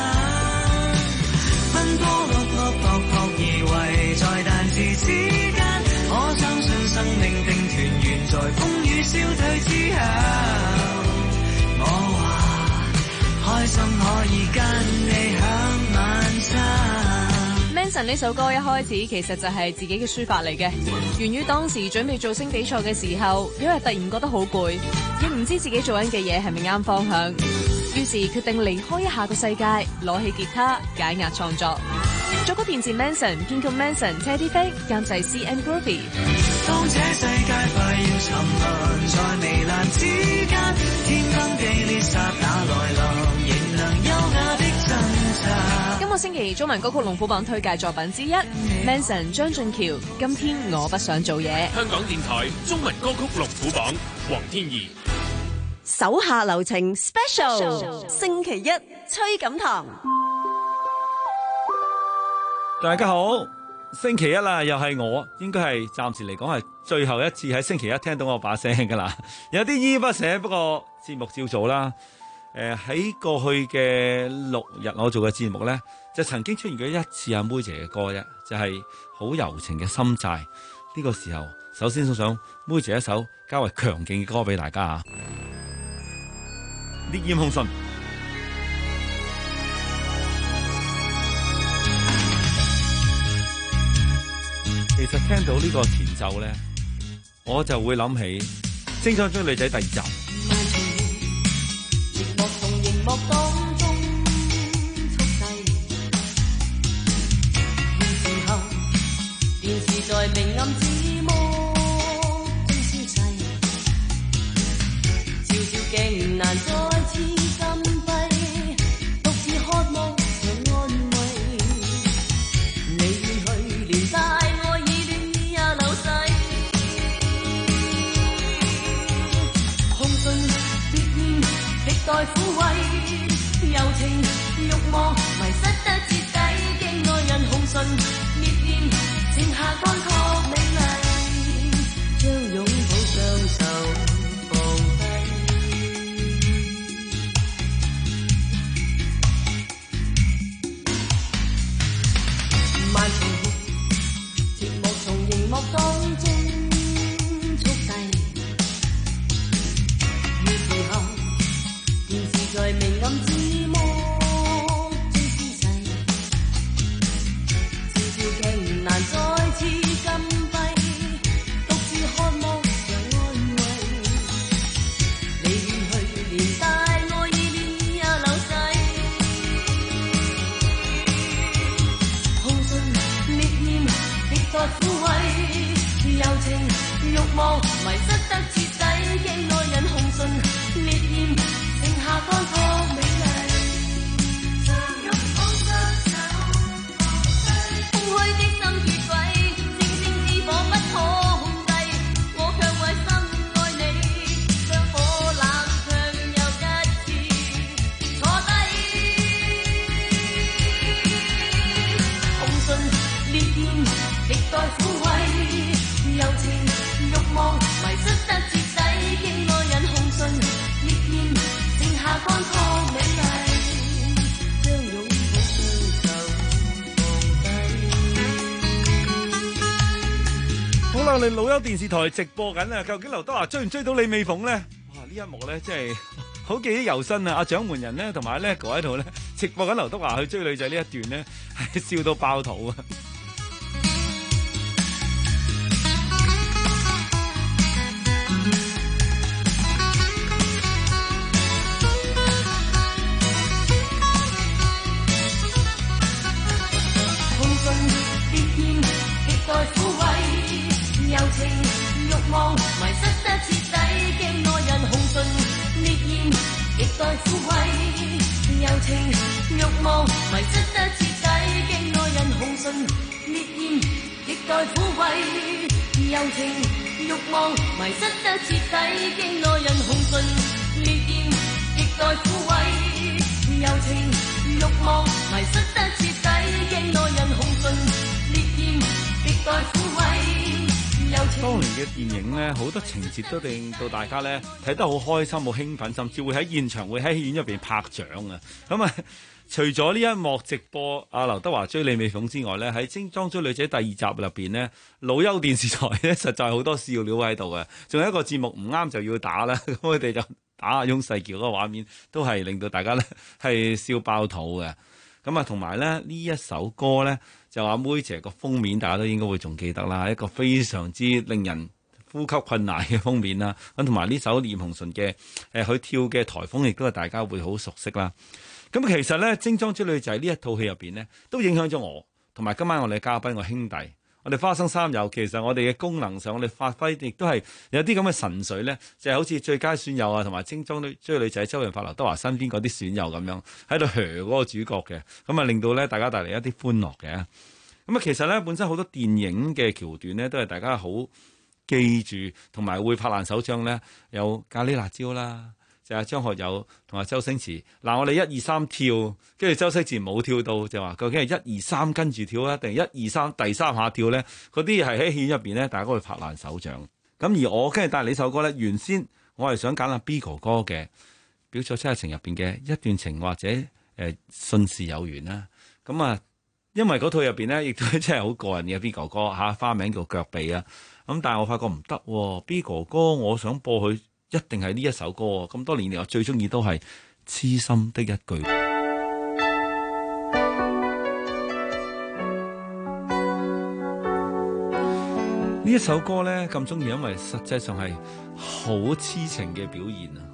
奔波碌碌撲撲而為在但是之間，我相信生命定團圓在風雨消退之後。我話開心可以跟你享晚餐。 Manson 呢首歌一開始其實就係自己嘅抒發嚟嘅，源於當時準備造星比賽嘅時候，有日突然覺得好攰，亦唔知自己做緊嘅嘢係咪啱方向。於是決定離開一下個世界，攞起吉他解壓創作。作曲填詞 Manson， 編曲 Manson、Teddy Fake， 監製 C and Groovy。 當這世界快要沉淪在糜爛之間，天崩地裂剎那來臨，仍能優雅的掙扎。 今個星期中文歌曲龍虎榜推介作品之一 ，Manson 張俊橋，今天我不想做嘢。 香港電台中文歌曲龍虎榜，黃天怡。 手下留情 Special， 星期一崔錦棠。 大家好，星期一啦，又係我，應該係暫時嚟講係最後一次喺星期一聽到我把聲噶啦，有啲依依不捨，不過節目照做啦。誒、呃，喺過去嘅六日我做嘅節目咧，就曾經出現過一次阿妹姐嘅歌啫，就係、是、好柔情嘅心債。呢、這個時候，首先送上妹姐一首較為強勁嘅歌俾大家啊！烈焰紅唇，其實聽到呢個前奏咧，我就會諗起《精裝追女仔》第二集。熒幕同熒幕當中速遞，現時候電視在明暗之魔中消逝，照照鏡難再次禁閉，獨自渴望常安慰，你遠去連帶愛已亂。 撫慰，柔情慾望迷失得徹底，經愛人紅唇烈焰，剩下乾涸美麗，將擁抱雙手放低。漫長節目從熒幕當中速遞，於是後電視在明暗之幕中消逝，照照鏡難再次禁閉，獨自渴望着安慰，你遠去連帶愛意也流逝，紅唇烈焰極待撫慰，柔情慾望迷失得徹底，經愛人紅唇烈焰，剩下乾涸美麗，相擁抱雙手放低，空虛的心結軌，星星之火不可控制，我卻為心愛你，將火冷卻又一次坐低，紅唇烈焰極待撫慰，柔情慾望迷失得徹底，經愛人紅唇烈焰，剩下乾涸美麗，將擁抱雙手放低。 好啦，我哋老優電視台直播緊啊！究竟劉德華追唔追到李美鳳咧？哇！呢一幕咧，真係好記憶猶新啊！阿掌門人咧，同埋阿叻哥喺度咧，直播緊劉德華去追女仔呢一段咧，係笑到爆肚啊！ 紅唇烈焰極待撫慰，柔情慾望迷失得徹底，經愛人紅唇烈焰極待撫慰，柔情慾望迷失得徹底，經愛人紅唇烈焰極待撫慰，柔情慾望迷失得徹底，經愛人紅唇烈焰極待撫慰，柔情慾望迷失得徹底，經愛人紅唇烈焰極待撫慰。 當年嘅電影咧，好多情節都令到大家咧睇得好開心、好興奮，甚至會喺現場會喺戲院入邊拍掌啊！咁啊，除咗呢一幕直播阿劉德華追李美鳳之外咧，喺《精裝追女仔》第二集入邊咧，老優電視台咧實在好多笑料喺度嘅。仲有一個節目唔啱就要打啦，咁我哋就打阿翁細橋嗰個畫面，都係令到大家咧係笑爆肚嘅。咁啊，同埋咧呢一首歌咧，就阿妹姐個封面，大家都應該會仲記得啦，一個非常之令人呼吸困難嘅封面啦。咁同埋呢首臉紅唇嘅誒，佢跳嘅台風，亦都係大家會好熟悉啦。咁其實咧，精裝追女仔呢一套戲入邊咧，都影響咗我，同埋今晚我哋嘅嘉賓我兄弟。我哋花生三友，其實我哋嘅功能上，我哋發揮亦都係有啲咁嘅神髓咧，就係、是、好似最佳損友啊，同埋精裝追女仔周潤發、劉德華身邊嗰啲損友咁樣喺度賀嗰個主角嘅，咁啊令到咧大家帶嚟一啲歡樂嘅。咁啊，其實咧本身好多電影嘅橋段咧，都係大家好記住，同埋會拍爛手掌咧，有咖喱辣椒啦。就係張學友同阿周星馳嗱，我哋一二三跳，跟住周星馳冇跳到，就話究竟係一二三跟住跳啊，定係一二三第三下跳咧？嗰啲係喺戲院入邊咧，大家會拍爛手掌。咁而我跟住帶嚟呢首歌咧，原先我係想揀阿 B 哥哥嘅《表錯七日情》入邊嘅一段情或者誒、呃、信是有緣啦。咁啊，因為嗰套入邊咧，亦都真係好過癮嘅 B 哥哥嚇、啊，花名叫腳臂啊。咁但係我發覺唔得喎，B 哥哥我想播佢。一定係呢一首歌，咁多年嚟我最中意都係痴心的一句。呢一首歌咧咁中意，因為實際上係好痴情嘅表現啊！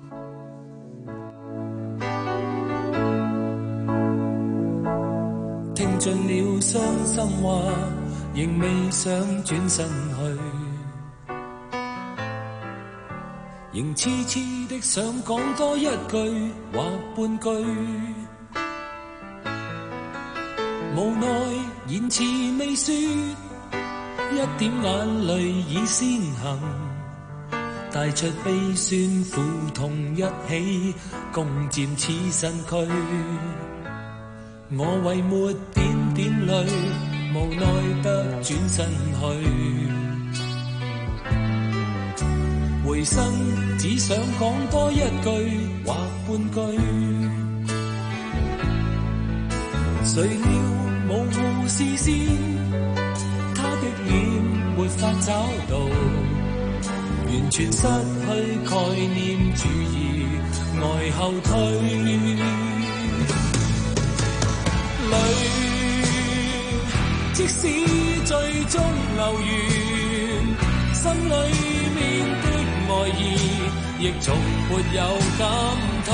聽盡了傷心話，仍未想轉身去。仍痴痴的想講多一句或半句，無奈言辭未說，一點眼淚已先行， 帶出悲酸苦痛一起共佔此身軀。我為抹點點淚，無奈得轉身去。回身只想講多一句或半句，誰料模糊視線，他的臉沒法找到，完全失去概念主義，呆後退。淚即使最終流完，心裏面的愛意亦從沒有減退。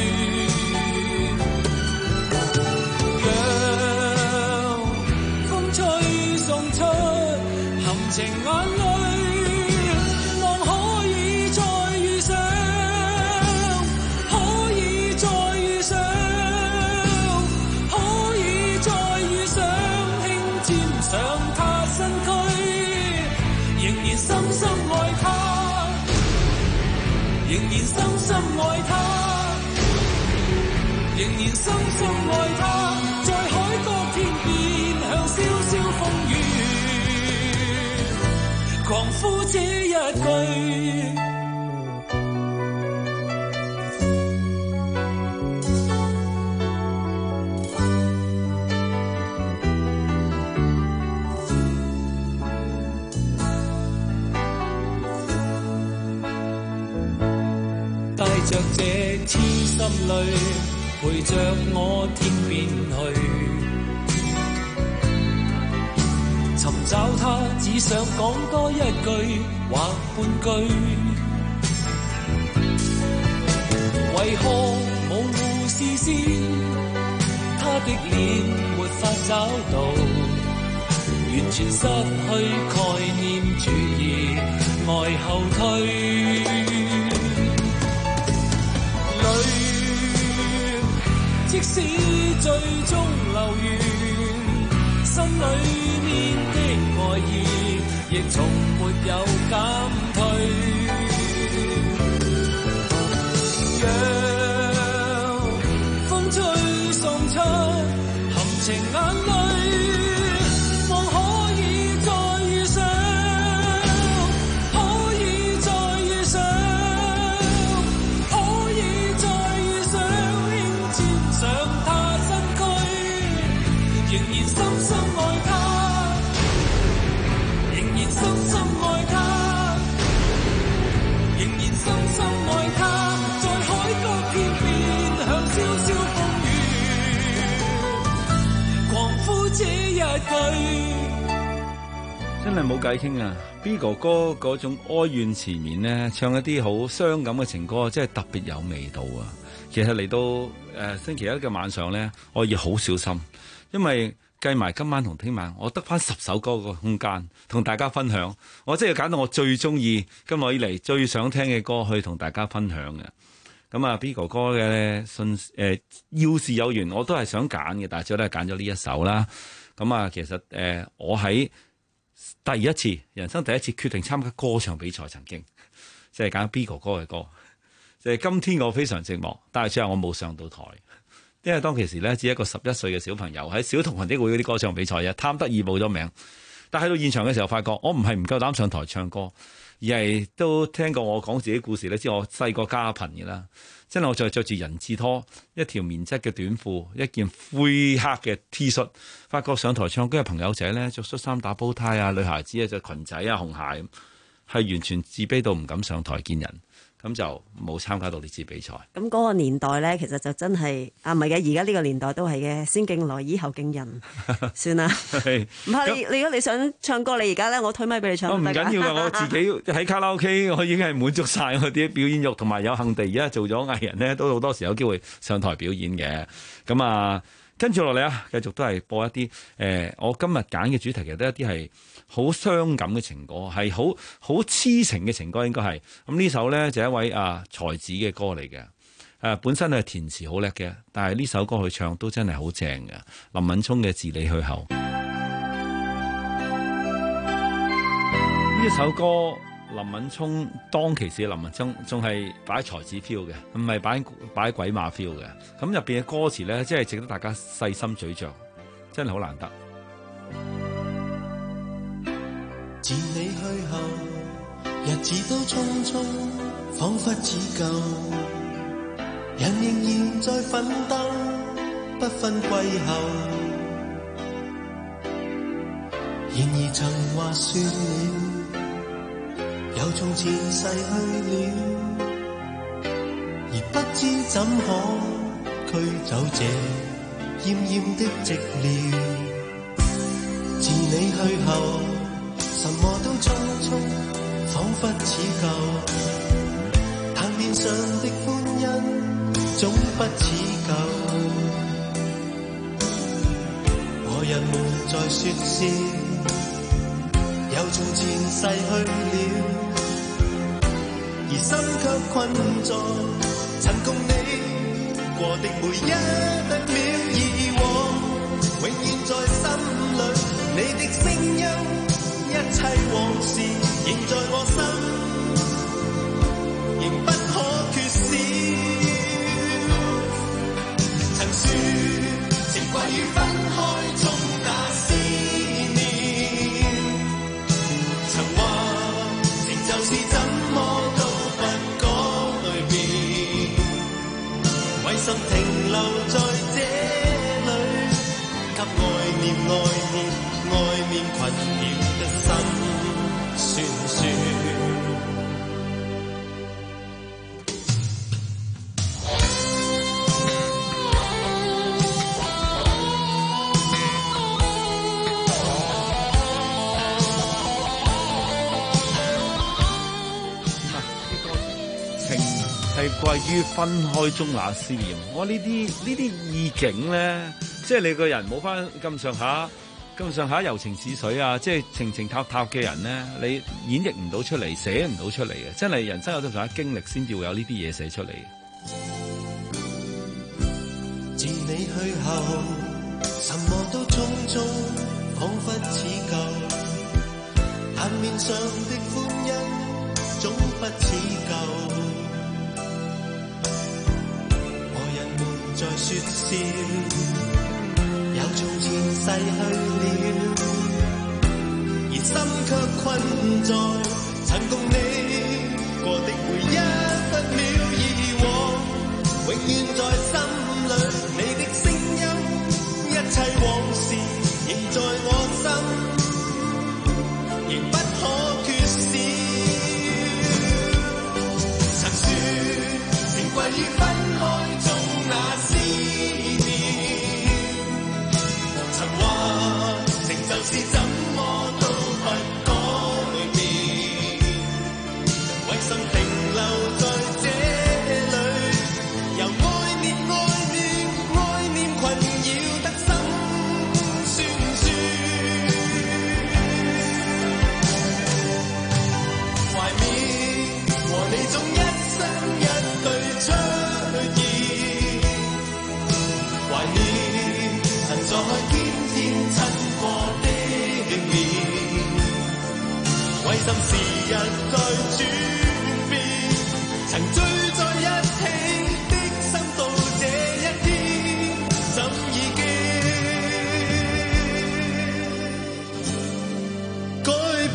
讓風吹送出含情眼淚，望可以再遇上，可以再遇上，可以再遇上，輕沾上他身軀，仍然深深愛他。仍然深深愛他，仍然深深愛他，在海角天邊向瀟瀟風雨，狂呼這一句。着這痴心淚，陪着我天邊去，尋找他，只想講多一句或半句。為何模糊視線，他的臉沒法找到，完全失去概念主義，呆後退。即使最終流完，心裏面的愛意亦從沒有減退。讓風吹送出含情眼淚，望可以再遇上，可以再遇上，可以再遇上，輕沾上他身軀，仍然深深愛他，仍然深深愛他，仍然深深愛他，在海角天邊向瀟瀟風雨，狂呼這一句。 真係冇計傾啊 ！B 哥哥嗰種哀怨纏綿呢，唱一啲好傷感嘅情歌，真係特別有味道啊！其實嚟到誒、呃、星期一嘅晚上咧，我要好小心，因為計埋今晚同聽晚，我得翻十首歌個空間同大家分享。我真係揀到我最中意今日以嚟最想聽嘅歌去同大家分享嘅。咁啊 B 哥哥嘅咧信誒要是有緣，我都係想揀嘅，但係最後都係揀咗呢一首啦。咁啊，其實誒、呃、我喺第一次人生第一次決定參加歌唱比賽，曾經即係揀 B 哥哥嘅歌。就係今天我非常寂寞，但係最後我冇上到台，因為當其時咧只係一個十一歲嘅小朋友喺小童群益會嗰啲歌唱比賽嘅，貪得意報咗名。但係到現場嘅時候，發覺我唔係唔夠膽上台唱歌，而係都聽過我講自己故事咧，知我細個家貧嘅啦。真係我再着住人字拖，一條棉質嘅短褲，一件灰黑嘅 T 恤，發覺上台唱歌嘅朋友仔咧着恤衫打煲呔啊，女孩子啊着裙仔啊紅鞋咁，係完全自卑到唔敢上台見人。咁就冇參加到呢次比賽。咁嗰個年代咧，其實就真係啊，唔係嘅，而家呢個年代都係嘅，先敬來衣後敬人，算啦。唔怕你，你如果你想唱歌，你而家咧，我推咪俾你唱。我唔緊要噶，我自己喺卡拉 OK， 我已經係滿足晒我啲表演欲，同埋有幸地而家做咗藝人咧，都好多時有機會上台表演嘅。咁啊，跟住落嚟啊，繼續都係播一啲誒、呃，我今日揀嘅主題其實都一啲係好傷感嘅情歌，係好好痴情嘅情歌，應該係咁。呢首咧就係一位啊才子嘅歌嚟嘅，誒、啊、本身係填詞好叻嘅，但係呢首歌佢唱都真係好正嘅。林敏聰嘅《自你去後》呢一首歌林敏聰當其時嘅林敏聰仲係擺才子 feel 嘅，唔係擺擺鬼馬 feel 嘅。咁入邊嘅歌詞咧，真係值得大家細心咀嚼，真係好難得。 自你去後，日子都匆匆，彷彿似舊，人仍然在奮鬥，不分季後。然而曾話算了，有從前逝去了，而不知怎可驅走這奄奄的寂寥。自你去後，什麼都匆匆，彷彿似舊，但面上的歡欣總不似舊。和人們在説笑，有從前逝去了，而心卻困在曾共你過的每一秒，以往永遠在心裏，你的聲音，一切往事仍在我心，仍不可缺少。曾說情歸於分開中那思念，曾話情就是怎麼都不改變，為什停留在這裏，給愛念愛念愛念困擾的心酸酸。 係貴於分開中那思念。我呢啲呢啲意境咧，即係你個人冇翻咁上下咁上下柔情似水啊，即係情情塔塔嘅人咧，你演繹唔到出嚟，寫唔到出嚟嘅。真係人生有咁上下經歷先至會有呢啲嘢寫出嚟。 自你去後，什麼都匆匆，彷彿似舊，但面上的歡欣總不似舊。在説笑，有從前逝去了，而心卻困在曾共你過的每一秒，以往永遠在心裏，你的聲音，一切往事仍在我心，仍不可缺少。曾說情歸於分開中那思念，曾話情就是怎麼都不改變，為什停留在這裏，由愛念愛念愛念困擾得心酸酸。懷緬和你總一生一對出現，懷念曾在天天親過的面，為什時日在轉變，曾追在一起的心到這一天怎已經改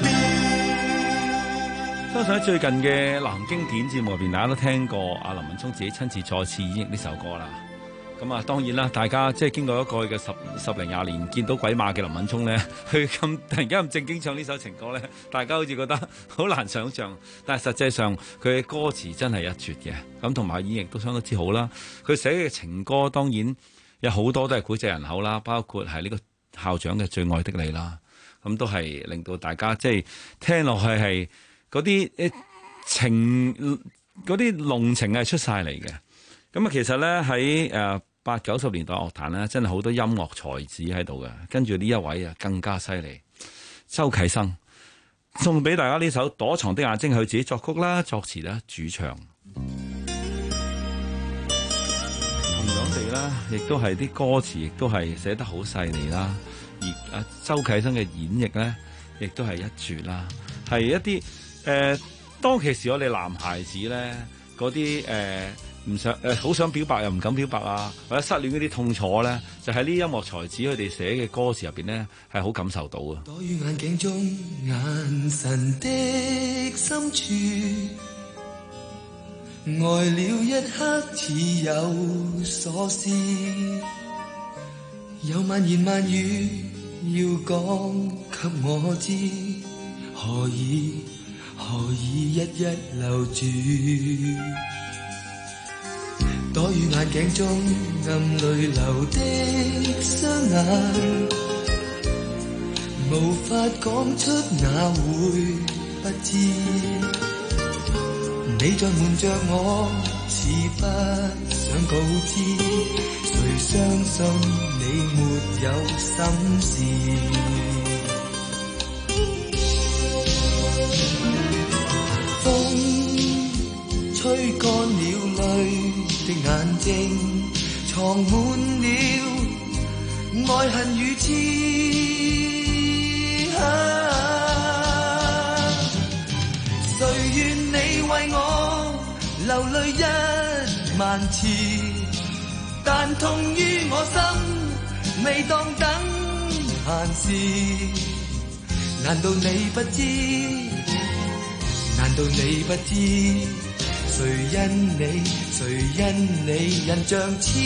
變。 相信喺最近嘅流行經典節目入邊，大家都聽過阿林敏聰自己親自再次演繹呢首歌啦。咁啊，當然啦，大家即係經過一個嘅十十零廿年，見到鬼馬嘅林敏聰咧，佢咁突然間咁正經唱呢首情歌咧，大家好似覺得好難想像。但係實際上佢嘅歌詞真係一絕嘅，咁同埋演繹都相當之好啦。佢寫嘅情歌當然有好多都係膾炙人口啦，包括係呢個校長嘅最愛的你啦，咁都係令到大家即係聽落去係嗰啲誒情嗰啲濃情係出晒嚟嘅。咁啊，其實咧喺誒八九十年代樂壇咧，真係好多音樂才子喺度嘅。跟住呢一位啊，更加犀利，周啟生送俾大家呢首《躲藏的眼睛》，佢自己作曲啦、作詞啦、主唱。同樣地啦，亦都係啲歌詞，亦都係寫得好細膩啦。而啊，周啟生嘅演繹咧，亦都係一絕啦，係一啲。誒、 誒，當其時我哋男孩子咧，嗰啲誒唔想誒好、呃、想表白又唔敢表白啊，或者失戀嗰啲痛楚咧，就喺呢音樂才子佢哋寫嘅歌詞入邊咧，係好感受到啊。 躲於眼鏡中眼神的深處，呆了一刻似有所思，有萬言萬語要講給我知，何以何以一一留住？躲於眼鏡中暗淚流的雙眼，無法講出哪會不知。你在瞞着我，似不想告知，誰相信你沒有心事？風吹乾了淚的眼睛，藏滿了愛恨與痴。誰願你為我流淚一萬次，但痛於我心，未當等閒事。難道你不知？難道你不知？誰因你，誰因你印象痴？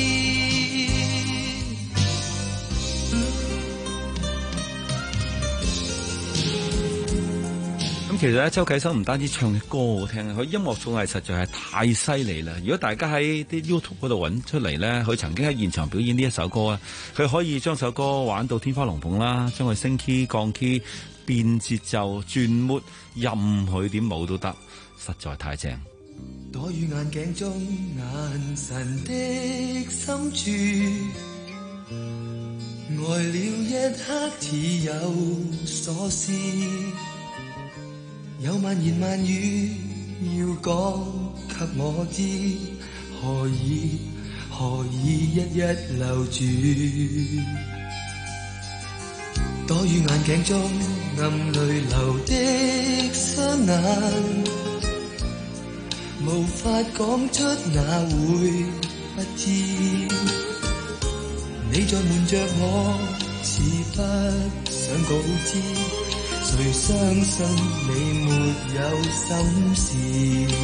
咁其實咧，周啟生唔單止唱嘅歌好聽，佢音樂造詣實在係太犀利啦！如果大家喺啲 YouTube 嗰度揾出嚟咧，佢曾經喺現場表演呢一首歌啊，佢可以將首歌玩到天花龍鳳啦，將佢升 key 降 key 變節奏轉 mood，任佢點舞都得，實在太正。 躲於眼鏡中眼神的深處，呆了一刻似有所思，有萬言萬語要講給我知，何以何以一一留住？躲於眼鏡中暗淚流的雙眼，無法講出哪會不知。你在瞞着我，似不想告知，誰相信你沒有心事？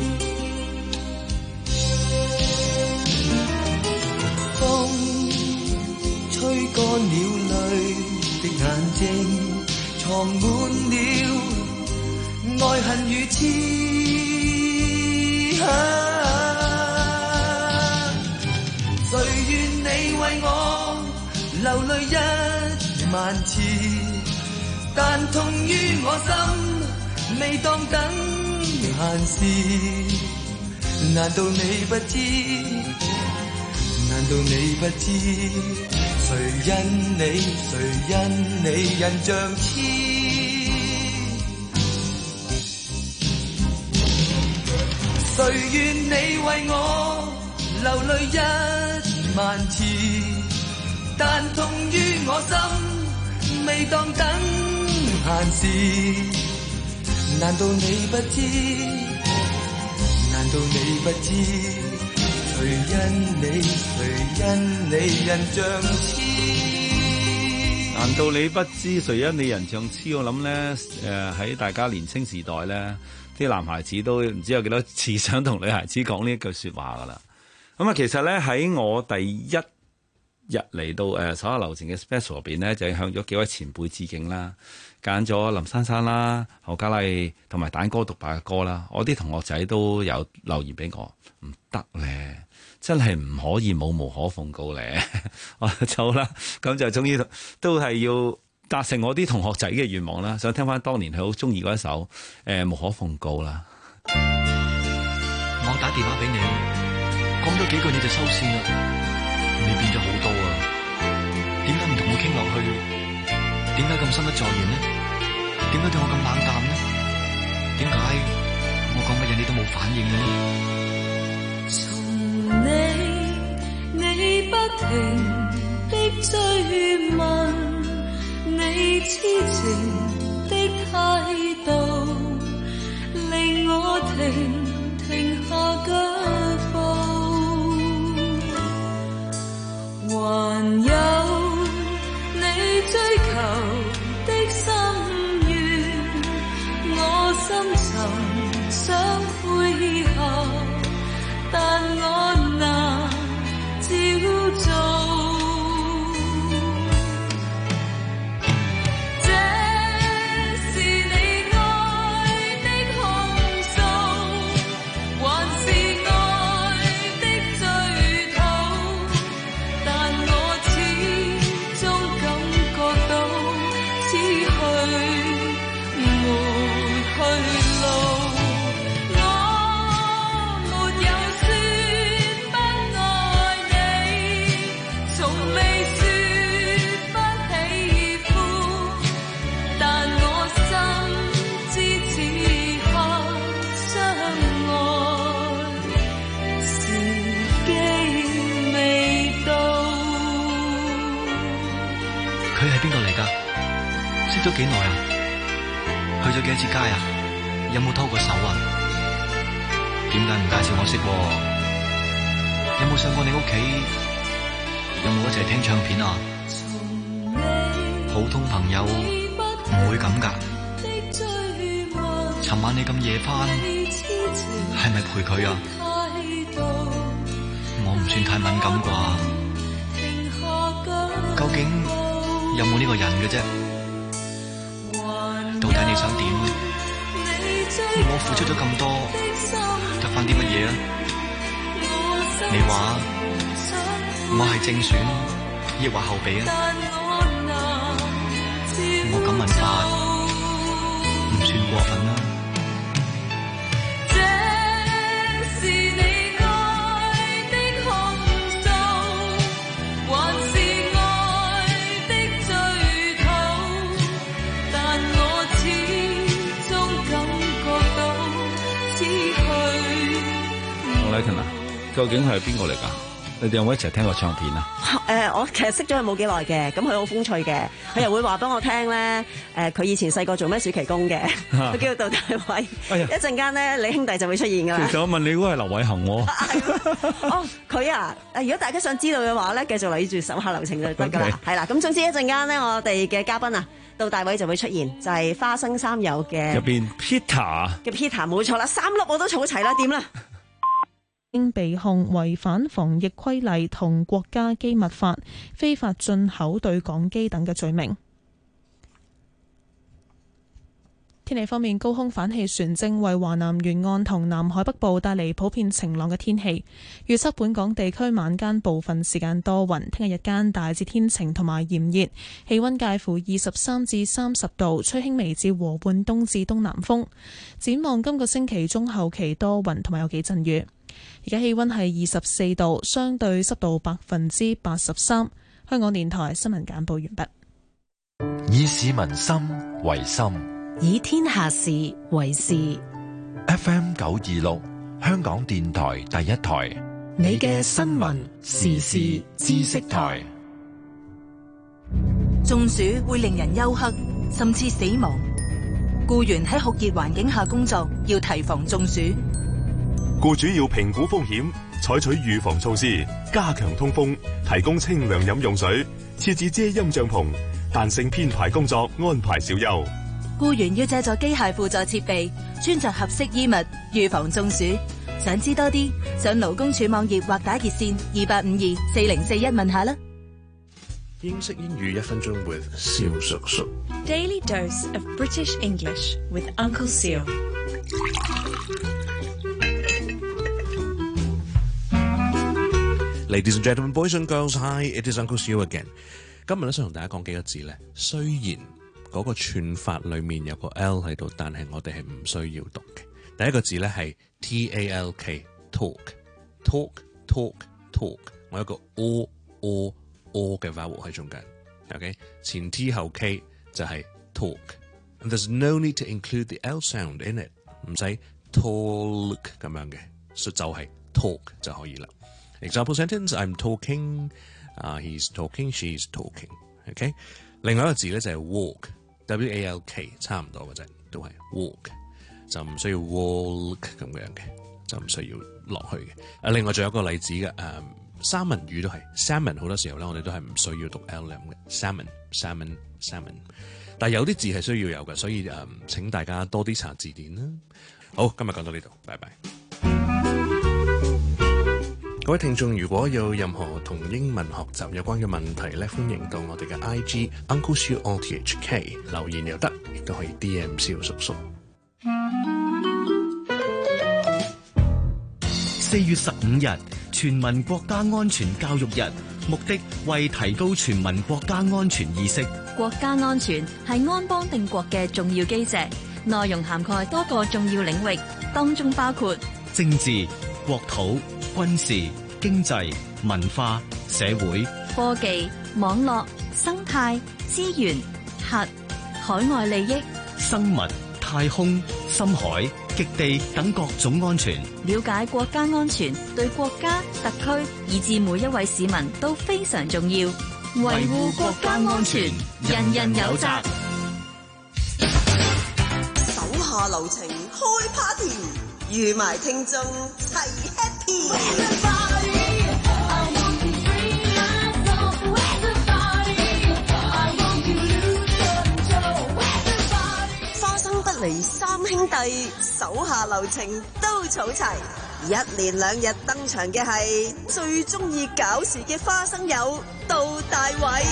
風吹乾了淚的眼睛，藏滿了愛恨與痴。啊、誰願你為我流淚一萬次，但痛於我心，未當等閒事。難道你不知？難道你不知？誰因你，誰因你印象痴？誰願你為我流淚一萬次，但痛於我心，未當等閒事。難道你不知？難道你不知？誰因你，誰因你印象痴？ 難道你不知？誰因你印象痴？我諗咧，誒喺大家年青時代咧，啲男孩子都唔知有幾多次想同女孩子講呢一句説話噶啦。咁啊，其實咧喺我第一日嚟到誒手下留情嘅 special 入邊咧，就係向咗幾位前輩致敬啦，揀咗林珊珊啦、侯嘉麗同埋蛋哥獨白嘅歌啦。我啲同學仔都有留言俾我，唔得咧，真係唔可以冇無可奉告咧。我就啦，咁就終於都係要達成我啲同學仔嘅願望啦，想聽翻當年佢好中意嗰一首誒、呃、無可奉告啦。 我打電話俾你，講咗幾句你就收線啦，你變咗好多啊！點解唔同我傾落去？點解咁心不在焉呢？點解對我咁冷淡呢？點解我講乜嘢你都冇反應呢？ 從你你不停的追問，你痴情的態度， 停停下腳步，還有你追求的心願，我深沉想配合，但我難照做。 識咗幾耐啊？去咗幾多次街啊？有冇拖過手啊？點解唔介紹我識？有冇上過你屋企？有冇一齊聽唱片啊？普通朋友唔會咁㗎。尋晚你咁夜返，係咪陪佢啊？我唔算太敏感啩？究竟有冇呢個人嘅啫？到底你想點？我付出咗咁多，得返啲乜嘢啊？你話我係正選，抑或後備啊？我咁問法唔算過分啦。 禮勤啊，究竟係邊個嚟㗎？你哋有冇一齊聽過唱片啊？ 誒、呃，我其實識咗佢冇幾耐嘅，咁佢好風趣嘅，佢又會話俾我聽咧。誒、呃，佢以前細個做咩暑期工嘅，佢叫杜大偉。哎、一陣間咧，你兄弟就會出現㗎啦。 其實我問你，嗰個係劉偉恒喎。 哦，佢啊，誒，如果大家想知道嘅話咧，繼續留意住手下留情就得㗎啦。係啦，咁總之一陣間咧，我哋嘅嘉賓啊，杜大偉就會出現，就係、是、花生三友嘅入邊 Peter 嘅 Peter， 冇錯啦，三粒我都儲齊啦，點啦？ 應被控違反防疫規例同國家機密法、非法進口對講機等嘅罪名。天氣方面，高空反氣旋正為華南沿岸同南海北部帶嚟普遍晴朗嘅天氣。預測本港地區晚間部分時間多雲，聽日日間大致天晴同埋炎熱，氣溫介乎二十三至三十度，吹輕微至和緩東至東南風。展望今個星期中後期多雲同埋有幾陣雨。而家氣溫係二十四度，相對濕度百分之八十三。香港電台新聞簡報完畢。 以市民心為心， 以天下事為事。 F M 九二六，香港電台第一台， 你嘅新聞時事知識台。 中暑會令人休克，甚至死亡。僱員喺酷熱環境下工作，要提防中暑。 僱主要評估風險，採取預防措施，加強通風，提供清涼飲用水，設置遮陰帳篷，彈性編排工作，安排小休。 僱員要借助機械輔助設備，穿着合適衣物，預防中暑。想知多啲，上勞工處網頁或打熱線二八五二四零四一問下啦。 英式英語一分鐘 with 蕭叔叔。 Daily dose of British English with Uncle Seal。 Ladies and gentlemen, boys and girls, hi, it is Uncle Siu again. 今日咧想同大家講幾個字咧，雖然嗰個串法裏面有個 L 喺度，但係我哋係唔需要讀嘅。第一個字咧係 T A L K, talk, talk, talk, talk。我有一個 O O O 嘅 vowel 喺中間 ，OK， 前 T 後 K 就係 talk。And there's no need to include the L sound in it， 唔使 talk 咁樣嘅，所以就係 talk 就可以啦。Example sentence: I'm talking, uh, he's talking, she's talking. OK， 另外一個字咧就係 walk, W A L K， 差唔多嘅啫，都係 walk。 就唔需要 walk 咁樣嘅，就唔需要落去嘅。啊，另外仲有一個例子嘅，誒、呃、三文魚都係 salmon， 好多時候咧，我哋都係唔需要讀 L 音嘅 salmon salmon salmon， 但係有啲字係需要有嘅，所以誒、呃、請大家多啲查字典啦。好，今日講到呢度，拜拜。各位聽眾，如果有任何同英文學習有關嘅問題咧，歡迎到我哋嘅 I G Uncle Siu O T H K 留言又得，亦都可以 D M 蕭叔叔。 四月十五日，全民國家安全教育日，目的為提高全民國家安全意識。 國家安全係安邦定國嘅重要基石，內容涵蓋多個重要領域，當中包括政治、國土、軍事、經濟、文化、社會、 科技、網絡、生態、資源、核、海外利益、 生物、太空、深海、極地等各種安全。 了解國家安全對國家、特區以至每一位市民都非常重要。維護國家安全，人人有責。 手下留情，開 party， 預埋聽眾齊 happy。花生得嚟三兄弟，手下留情都儲齊。一連兩日登場嘅係最中意搞事嘅花生友杜大偉。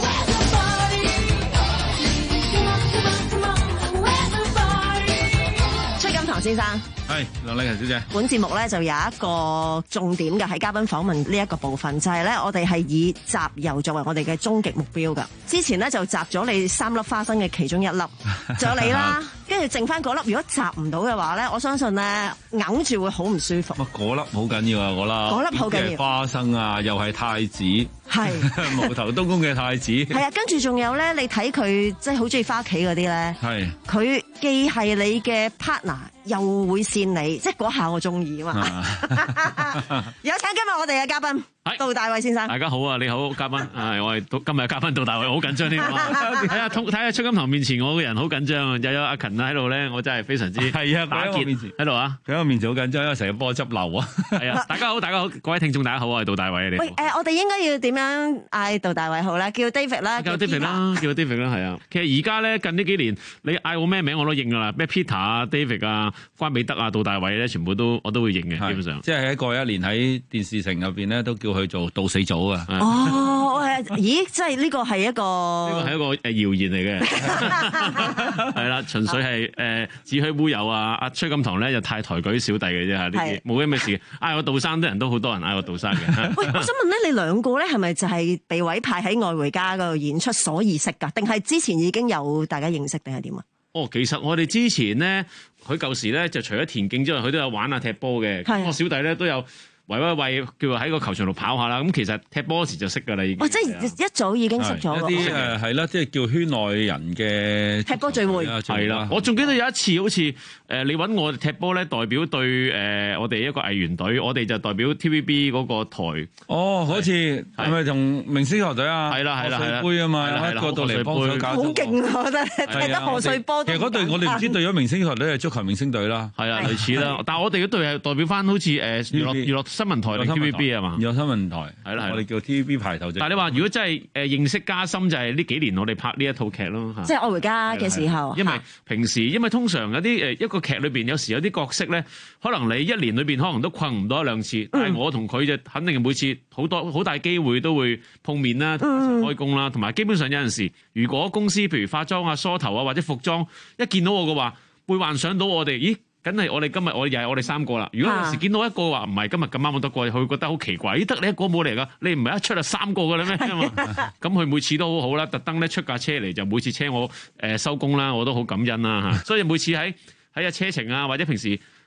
崔金堂先生， 係梁麗琴小姐。 本節目咧就有一個重點嘅喺嘉賓訪問呢一個部分，就係咧我哋係以集郵作為我哋嘅終極目標噶。之前咧就集咗你三粒花生嘅其中一粒，仲有你啦，跟住剩翻嗰粒。如果集唔到嘅話咧，我相信咧硬住會好唔舒服。 嗰粒好緊要啊！嗰粒嗰粒好緊要。 花生啊，又係太子， 係無頭東宮嘅太子。 係啊，跟住仲有咧，你睇佢即係好中意翻屋企嗰啲咧，係佢既係你嘅 partner，又會扇你，即係嗰下我中意啊嘛。有請今日我哋嘅嘉賓杜大偉先生。 大家好啊，你好，嘉賓，係我係今日嘅嘉賓杜大偉，好緊張添。睇下睇下崔金堂面前我個人好緊張啊，又有阿勤喺度咧，我真係非常之係啊，打結喺度啊，佢喺我面前好緊張，因為成日幫我執漏啊。係啊，大家好，大家好，各位聽眾大家好，我係杜大偉。你喂，誒，我哋應該要點樣嗌杜大偉好咧？叫 David 啦， 叫 David 啦，叫 David 啦，係啊。其實而家咧近呢幾年，你嗌我咩名我都認噶啦，咩 Peter 啊、David 啊、關美德啊、杜大偉咧，全部都我都會認嘅，基本上。 即係喺過一年喺電視城入邊咧，都叫佢做杜四祖啊。 哦，咦，即係呢個係一個呢個係一個誒謠言嚟嘅，係啦，純粹係誒子虛烏有啊！阿崔金堂咧就太抬舉小弟嘅啫嚇，呢啲冇咩事。嗌我杜生啲人都好多人嗌我杜生嘅。 喂，我想問咧，你兩個咧係咪就係被委派喺愛回家嗰度演出所以識㗎？定係之前已經有大家認識定係點啊？ 哦，其實我哋之前咧，佢舊時咧就除咗田徑之外，佢都有玩下踢波嘅。咁我小弟咧都有。喂喂喂，叫佢喺個球場度跑下啦。咁其實踢波時就識㗎啦，已經。 哦，即係一早已經識咗。 一啲誒係啦，即係叫圈內人嘅踢波聚會。 係啦，我仲記得有一次好似誒你揾我踢波咧，代表對誒我哋一個藝員隊，我哋就代表 T V B 嗰個台。 哦，好似係咪同明星球隊啊？ 係啦係啦係啦。 賀歲杯啊嘛，一個到嚟幫手搞。 好勁啊！我覺得踢得賀歲波。 其實嗰隊我哋唔知對咗明星球隊係足球明星隊啦。 係啊，類似啦。但係我哋嗰隊係代表翻好似誒娛樂娛樂新聞台定 T V B。係嘛？ 有新聞台係啦， 我哋叫 T V B 排頭。 但係你話如果真係誒認識加深，就係呢幾年我哋拍呢一套劇咯。 即係愛回家嘅時候。 因為平時因為通常有啲誒一個劇裏邊有時有啲角色咧，可能你一年裏邊可能都困唔到一兩次，但係我同佢就肯定每次好多好大機會都會碰面啦，開工啦，同埋基本上有陣時，如果公司譬如化妝啊、梳頭啊或者服裝一見到我嘅話，會幻想到我哋，咦？梗係我哋今日我又係我哋三個啦。如果有時見到一個話唔係今日咁啱我得過，佢會覺得好奇怪。咦，得你一個冇嚟㗎？你唔係一出就三個㗎啦咩？咁佢每次都好好啦，特登咧出架車嚟就每次車我誒收工啦，我都好感恩啦嚇。所以每次喺喺啊車程啊或者平時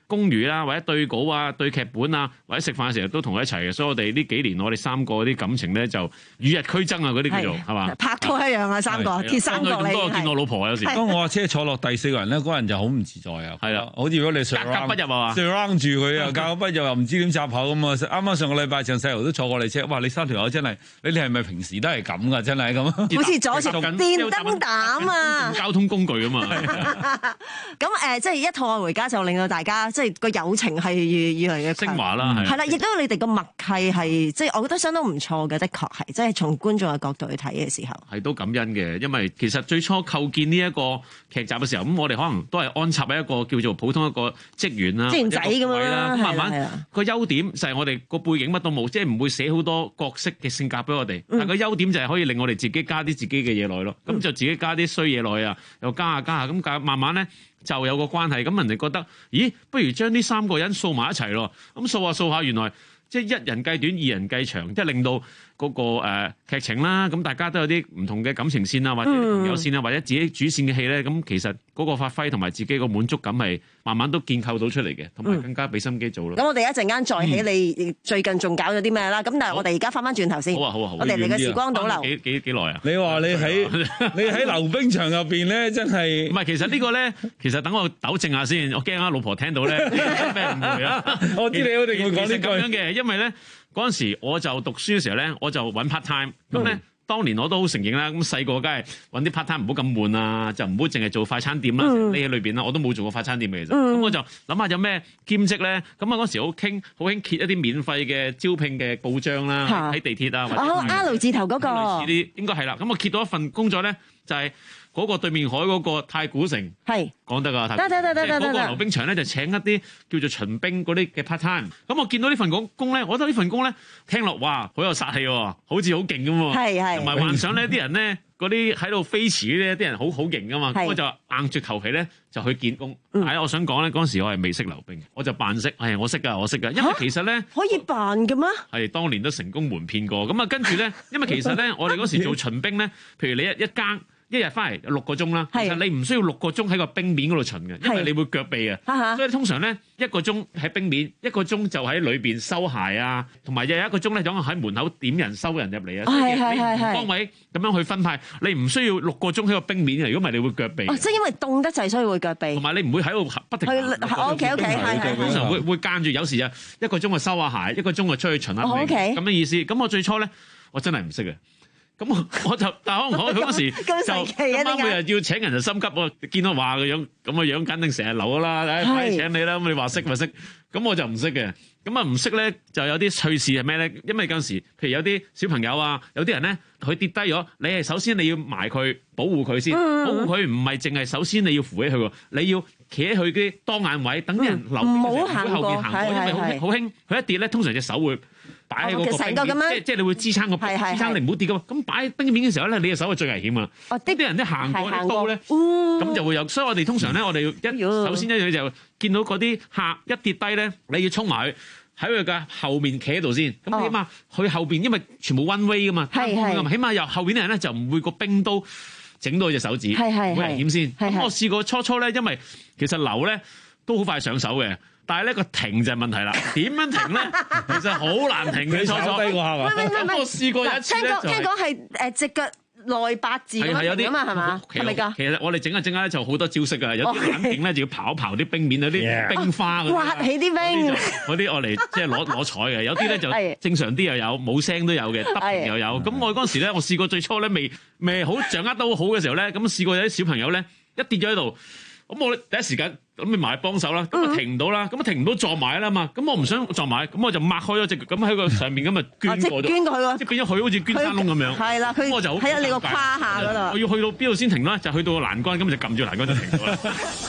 公餘啦，或者對稿啊、對劇本啊，或者食飯嘅時候都同佢一齊嘅。所以我哋呢幾年我哋三個啲感情咧就與日俱增啊，嗰啲叫做係嘛？ 拍拖一樣啊，三個鐵三角嚟。 多見我老婆有時。 當我車坐落第四個人咧，嗰人就好唔自在啊。 係啦， 好似如果你上格格不入啊嘛， 上 round 住佢啊，格格不入又唔知點插口咁啊！啱啱上個禮拜鄭世豪都坐過你車，哇！你三條友真係，你哋係咪平時都係咁噶？真係咁， 好似左食電燈膽啊！ 交通工具啊嘛。 咁誒，即係一套愛回家就令到大家即係個友情係越越嚟越升華啦， 係啦，亦都你哋個默契係即係我覺得相當唔錯嘅，的確係即係從觀眾嘅角度去睇嘅時候， 係都感恩嘅，因為其實最初構建呢一個劇集嘅時候，咁我哋可能都係安插喺一個叫做普通一個職員啦， 職員仔咁樣啦， 慢慢個優點就係我哋個背景乜都冇，即係唔會寫好多角色嘅性格俾我哋，但係個優點就係可以令我哋自己加啲自己嘅嘢落去咯，咁就自己加啲衰嘢落去啊，又加下加下，咁慢慢咧就有個關係，咁人哋覺得，咦，不如將呢三個人掃埋一齊咯，咁掃下掃下，原來即係一人計短，二人計長，即係令到嗰個誒劇情啦，咁大家都有啲唔同嘅感情線啊，或者朋友線啊，或者自己主線嘅戲咧，咁其實嗰個發揮同埋自己個滿足感係慢慢都建構到出嚟嘅，同埋更加俾心機做咯。 咁我哋一陣間再起你最近仲搞咗啲咩啦？咁但係我哋而家翻翻轉頭先。 好啊好啊好。 我哋嚟嘅時光倒流。 幾幾幾耐啊？ 你話你喺你喺溜冰場入邊咧，真係唔係？其實呢個咧，其實等我糾正下先，我驚啊老婆聽到咧咩誤會啊！ 我知你一定會講呢句咁樣嘅，因為咧。嗰陣時我就讀書嘅時候咧，我就揾 part time。咁咧，當年我都好承認啦。咁細個梗係揾啲 part time 唔好咁悶啊，就唔好淨係做快餐店啦。呢喺裏邊啦，我都冇做過快餐店嘅其實。咁、嗯、我就諗下有咩兼職咧。咁啊嗰時好傾，好興揭一啲免費嘅招聘嘅報章啦，喺地鐵啊或者。 哦 ，R 字頭嗰、那個。 類似啲應該係啦。咁我揭到一份工作咧，就係、是。嗰個對面海嗰個太古城，係講得㗎， 得得得得得得。 嗰個溜冰場咧就請一啲叫做巡兵嗰啲嘅 part time。咁我見到呢份工工咧，我覺得呢份工咧聽落哇好有殺氣喎，好似好勁咁喎。 係係。 同埋幻想呢啲人咧嗰啲喺度飛馳嗰啲，啲人好好型㗎嘛。咁我就硬住頭皮咧就去見工。但係我想講咧嗰陣時我係未識溜冰，我就扮識。係我識㗎，我識㗎。因為其實咧可以扮嘅咩？ 係當年都成功瞞騙過。咁啊跟住咧，因為其實咧我哋嗰時做巡兵咧，譬如你一一更。一日翻嚟六個鐘啦，其實你唔需要六個鐘喺個冰面嗰度巡嘅，因為你會腳痹啊，所以通常咧一個鐘喺冰面，一個鐘就喺裏邊收鞋啊，同埋又有一個鐘咧，就喺門口點人收人入嚟啊，所以你唔同崗位咁樣去分派，你唔需要六個鐘喺個冰面嘅，如果唔係你會腳痹。 哦，即係因為凍得滯，所以會腳痹。 同埋你唔會喺度不停。 O K O K，係係。 通常會會間住，有時啊一個鐘就收下鞋，一個鐘就出去巡下冰，咁嘅意思。咁我最初咧，我真係唔識嘅。咁我我就但可能我嗰時就啱啱每日要請人就心急喎，見到話個樣咁嘅樣，肯定成日留啦，誒快啲請你啦！咁你話識咪識？咁我就唔識嘅。咁啊唔識咧，就有啲趣事係咩咧？因為嗰陣時，譬如有啲小朋友啊，有啲人咧，佢跌低咗，你係首先你要埋佢保護佢先，保護佢唔係淨係首先你要扶起佢喎，你要企喺佢啲當眼位，等啲人留唔好行過，後邊行過，因為好興好興，佢一跌咧，通常隻手會。擺喺個冰面，即即係你會支撐個支撐你唔好跌噶嘛。咁擺喺冰面嘅時候咧，你嘅手係最危險啊！啲啲人一行過啲刀咧，咁就會有。所以我哋通常咧，我哋一首先一樣就見到嗰啲客一跌低咧，你要衝埋去喺佢嘅後面企喺度先。咁起碼佢後邊因為全部 one way 噶嘛，起碼由後邊啲人咧就唔會個冰刀整到隻手指，好危險先。咁我試過初初咧，因為其實流咧都好快上手嘅。但係呢個停就係問題啦，點樣停咧？其實好難停嘅，初初。咁我試過一次咧，就係聽講係誒隻腳內八字咁樣停啊嘛，係嘛？係咪㗎？ 其實我哋整下整下咧就好多招式㗎，有啲冷勁咧就要刨一刨啲冰面嗰啲冰花嗰啲， 刮起啲冰。 嗰啲我嚟即係攞攞彩嘅，有啲咧就正常啲又有，冇聲都有嘅，得平又有。咁我嗰陣時咧，我試過最初咧未未好掌握得好好嘅時候咧，咁試過有啲小朋友咧一跌咗喺度。咁我第一時間咁咪埋幫手啦，咁啊停唔到啦，咁啊停唔到撞埋啦嘛，咁我唔想撞埋，咁我就擘開咗隻腳，咁喺個上面咁啊捐過咗， 捐過去喎， 即係變咗佢好似捐山窿咁樣。係啦，佢我就好喺你個胯下嗰度。 我要去到邊度先停啦？就去到個欄杆，咁就撳住欄杆就停咗啦。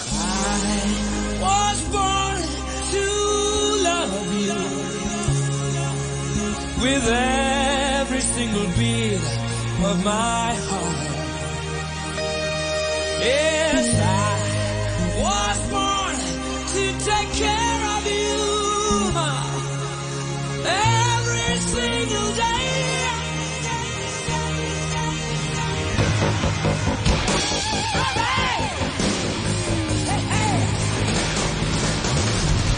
Yes, I was born to take care of you every single day. Hey, hey.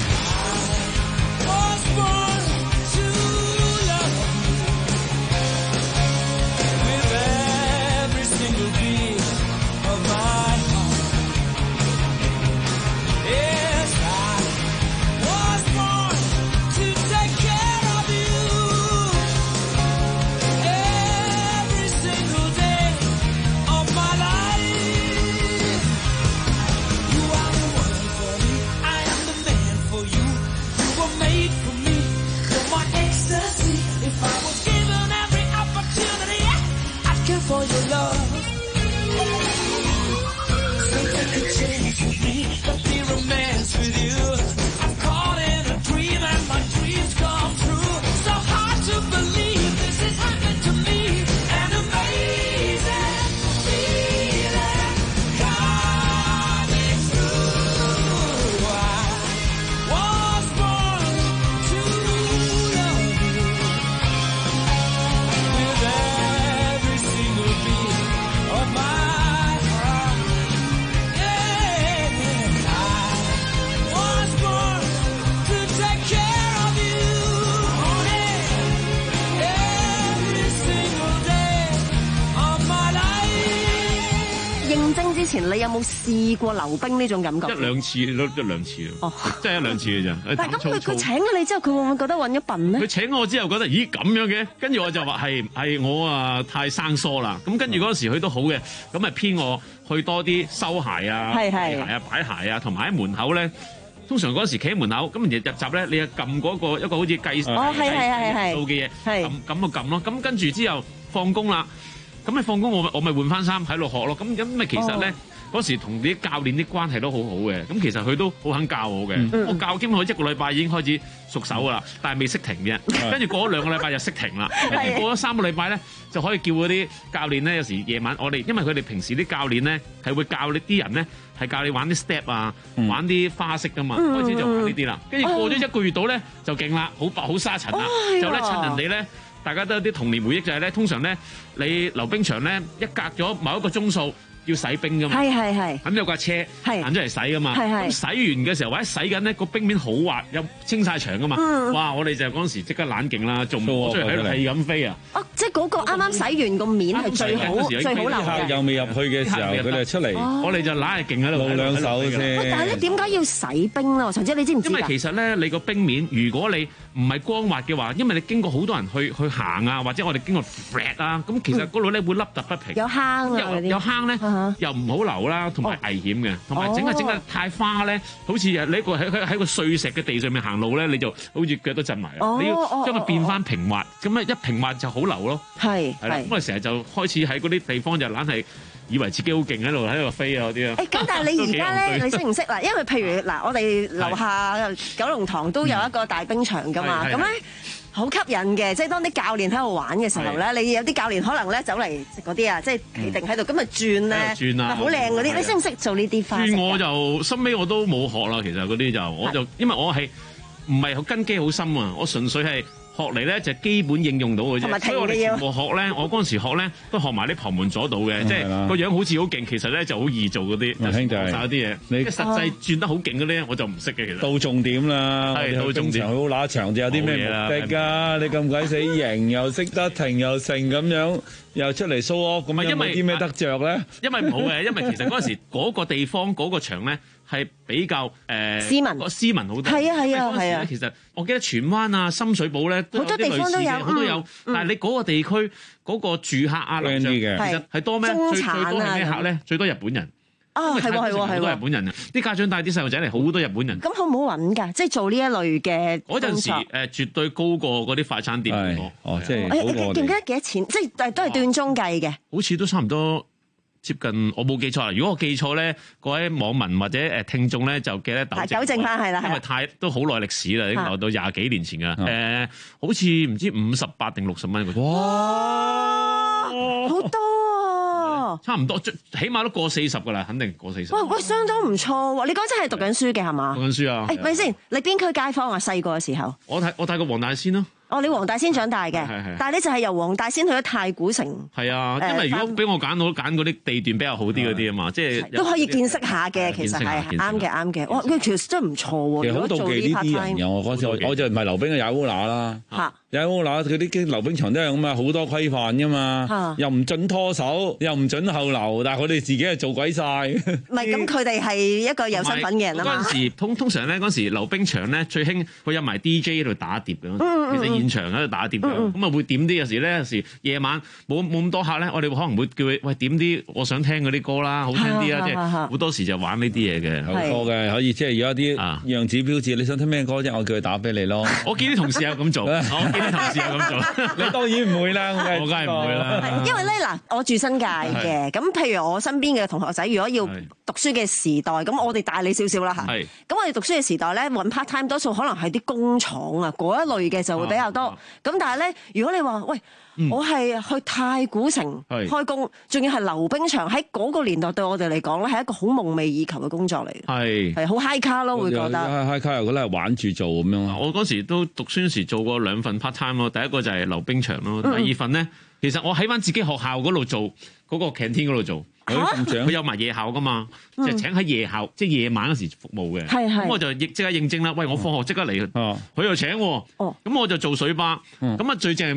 前，你有冇試過溜冰呢種感覺？ 一兩次都一兩次咯，真係一兩次嘅咋。 但係咁佢佢請咗你之後，佢會唔會覺得揾咗笨咧？ 佢請我之後覺得咦咁樣嘅，跟住我就話係係我啊太生疏啦。咁跟住嗰時佢都好嘅，咁咪編我去多啲收鞋啊、擺鞋啊、擺鞋啊，同埋喺門口咧。通常嗰時企喺門口，咁人哋入閘咧，你又撳嗰個一個好似計哦係係係係數嘅嘢，撳撳就撳咯。咁跟住之後放工啦，咁你放工我我咪換翻衫喺度學咯。咁咁咪其實咧嗰時同啲教練啲關係都好好嘅。咁其實佢都好肯教我嘅。我教兼佢一個禮拜已經開始熟手噶啦，但係未識停嘅。跟住過咗兩個禮拜就識停啦。跟住過咗三個禮拜咧，就可以叫嗰啲教練咧，有時夜晚我哋因為佢哋平時啲教練咧係會教你啲人咧。係教你玩啲 step 啊，嗯、玩啲花式噶嘛，嗯、開始就玩呢啲啦。跟住、嗯、過咗一個月到咧，就勁啦，好白好沙塵啦，哎、就咧趁人哋咧，大家都有啲童年回憶就係咧，通常咧你溜冰場咧一隔咗某一個鐘數。要洗冰噶嘛，係係係，咁有架車行出嚟洗噶嘛，咁洗完嘅時候或者洗緊呢個冰面好滑，又清晒場噶嘛，嗯、哇！我哋就嗰陣時即刻冷靜啦，仲出嚟喺度係咁飛啊！ 哦，即係嗰個啱啱洗完個面係最好最好流嘅。 又未入去嘅時候，佢哋出嚟， 哦、我哋就揦係勁喺度露兩手先。 喂，但係咧點解要洗冰咧？陳姐，你知唔知？ 因為其實咧，你個冰面如果你唔係光滑嘅話，因為你經過好多人去去行啊，或者我哋經過 flat 啊，咁其實嗰度咧會凹凸不平， 有坑啊， 有有坑咧，又唔好流啦，同埋危險嘅，同埋整下整下太花咧，好似你個喺喺喺個碎石嘅地上面行路咧，你就好似腳都震埋啦。你要將佢變翻平滑，咁咧一平滑就好流咯。係係啦，咁我哋成日就開始喺嗰啲地方就懶係以為自己好勁喺度喺度飛啊嗰啲啊。誒，咁但係你而家咧，你識唔識嗱？因為譬如嗱，我哋樓下九龍塘都有一個大冰場噶嘛，咁咧。好吸引嘅，即係當啲教練喺度玩嘅時候咧，你有啲教練可能咧走嚟食嗰啲啊，即係企定喺度，咁咪轉咧，轉啊，好靚嗰啲，你識唔識做呢啲花式？轉我就收尾我都冇學啦，其實嗰啲就我就因為我係唔係好根基好深啊，我純粹係學嚟咧就基本應用到嘅啫。所以我哋全部學咧，我嗰陣時學咧都學埋啲旁門左道嘅，即係個樣好似好勁，其實咧就好易做嗰啲，兄弟學曬啲嘢。你實際轉得好勁嗰啲，我就唔識嘅其實。到重點啦，係到重點。好乸長，就有啲咩目的㗎？你咁鬼死型，又識得停又成咁樣，又出嚟 show off，咁有冇啲咩得着咧？因為冇嘅，因為其實嗰陣時嗰個地方嗰個場咧。係比較誒斯文，斯文好多。係啊係啊係啊！其實我記得荃灣啊、深水埗咧，好多地方都有，好多有。但係你嗰個地區嗰個住客啊，其實係多咩？最最多係咩客咧？最多日本人。啊，係喎係喎係喎！好多日本人啊！啲家長帶啲細路仔嚟，好多日本人。咁好唔好揾㗎？即係做呢一類嘅嗰陣時誒，絕對高過嗰啲快餐店好多。哦，即係誒，記唔記得幾多錢？即係都係斷鐘計嘅。好似都差唔多。接近我冇記錯啦，如果我記錯咧，各位網民或者誒聽眾咧就記得糾正，糾正翻係啦，因為太都好耐歷史啦，已經留到廿幾年前噶啦。誒、呃，好似唔知五十八定六十蚊嗰啲。哇，好多啊！差唔多，起碼都過四十噶啦，肯定過四十。喂喂，相當唔錯喎！你嗰陣係讀緊書嘅係嘛？讀緊書啊！誒，咪先，你邊區街坊啊？細個嘅時候，我睇我睇過黃大仙咯。哦，你黃大仙長大嘅，但係咧就係由黃大仙去咗太古城。係啊，因為如果俾我揀，我揀嗰啲地段比較好啲嗰啲啊嘛，即係都可以見識下嘅。其實係啱嘅，啱嘅。哇，佢其實真係唔錯喎。其實好妒忌呢啲人嘅。我嗰時我我就唔係溜冰嘅，踩烏乸啦。嚇！踩烏乸佢啲溜冰場都係咁啊，好多規範㗎嘛。又唔準拖手，又唔準後流，但係佢哋自己係做鬼晒。唔係，咁佢哋係一個有身份嘅人啊嘛。嗰陣時通通常咧，嗰陣時溜冰場咧最興佢有埋 D J 喺度打碟嘅。其實現場喺度打碟嘅，咁啊會點啲有時咧，有時夜晚冇冇咁多客咧，我哋可能會叫佢喂點啲我想聽嗰啲歌啦，好聽啲啊，即係好多時就玩呢啲嘢嘅。好多嘅可以即係有一啲樣子標誌，你想聽咩歌啫？我叫佢打俾你咯。我見啲同事有咁做，我見啲同事有咁做，你當然唔會啦，我梗係唔會啦。因為咧嗱，我住新界嘅，咁譬如我身邊嘅同學仔，如果要讀書嘅時代，咁我哋大你少少啦嚇。咁我哋讀書嘅時代咧，揾 part time 多數可能係啲工廠啊嗰一類嘅就會比較多。咁但係咧，如果你話喂，嗯、我係去太古城開工，仲要係溜冰場，喺嗰個年代對我哋嚟講咧，係一個好夢寐以求嘅工作嚟嘅。係係好 high 卡咯，會覺得 high 卡又覺得係玩住做咁樣。我嗰時都讀書時做過兩份 part time 咯，第一個就係溜冰場咯，嗯、第二份咧，其實我喺翻自己學校嗰度做，嗰、嗰個 canteen 嗰度做。佢有埋夜校噶嘛，就係請喺夜校，即係夜晚嗰時服務嘅。係係。咁我就即刻應徵啦。喂，我放學即刻嚟，佢又請喎。哦。咁我就做水吧。咁啊最正係咩咧？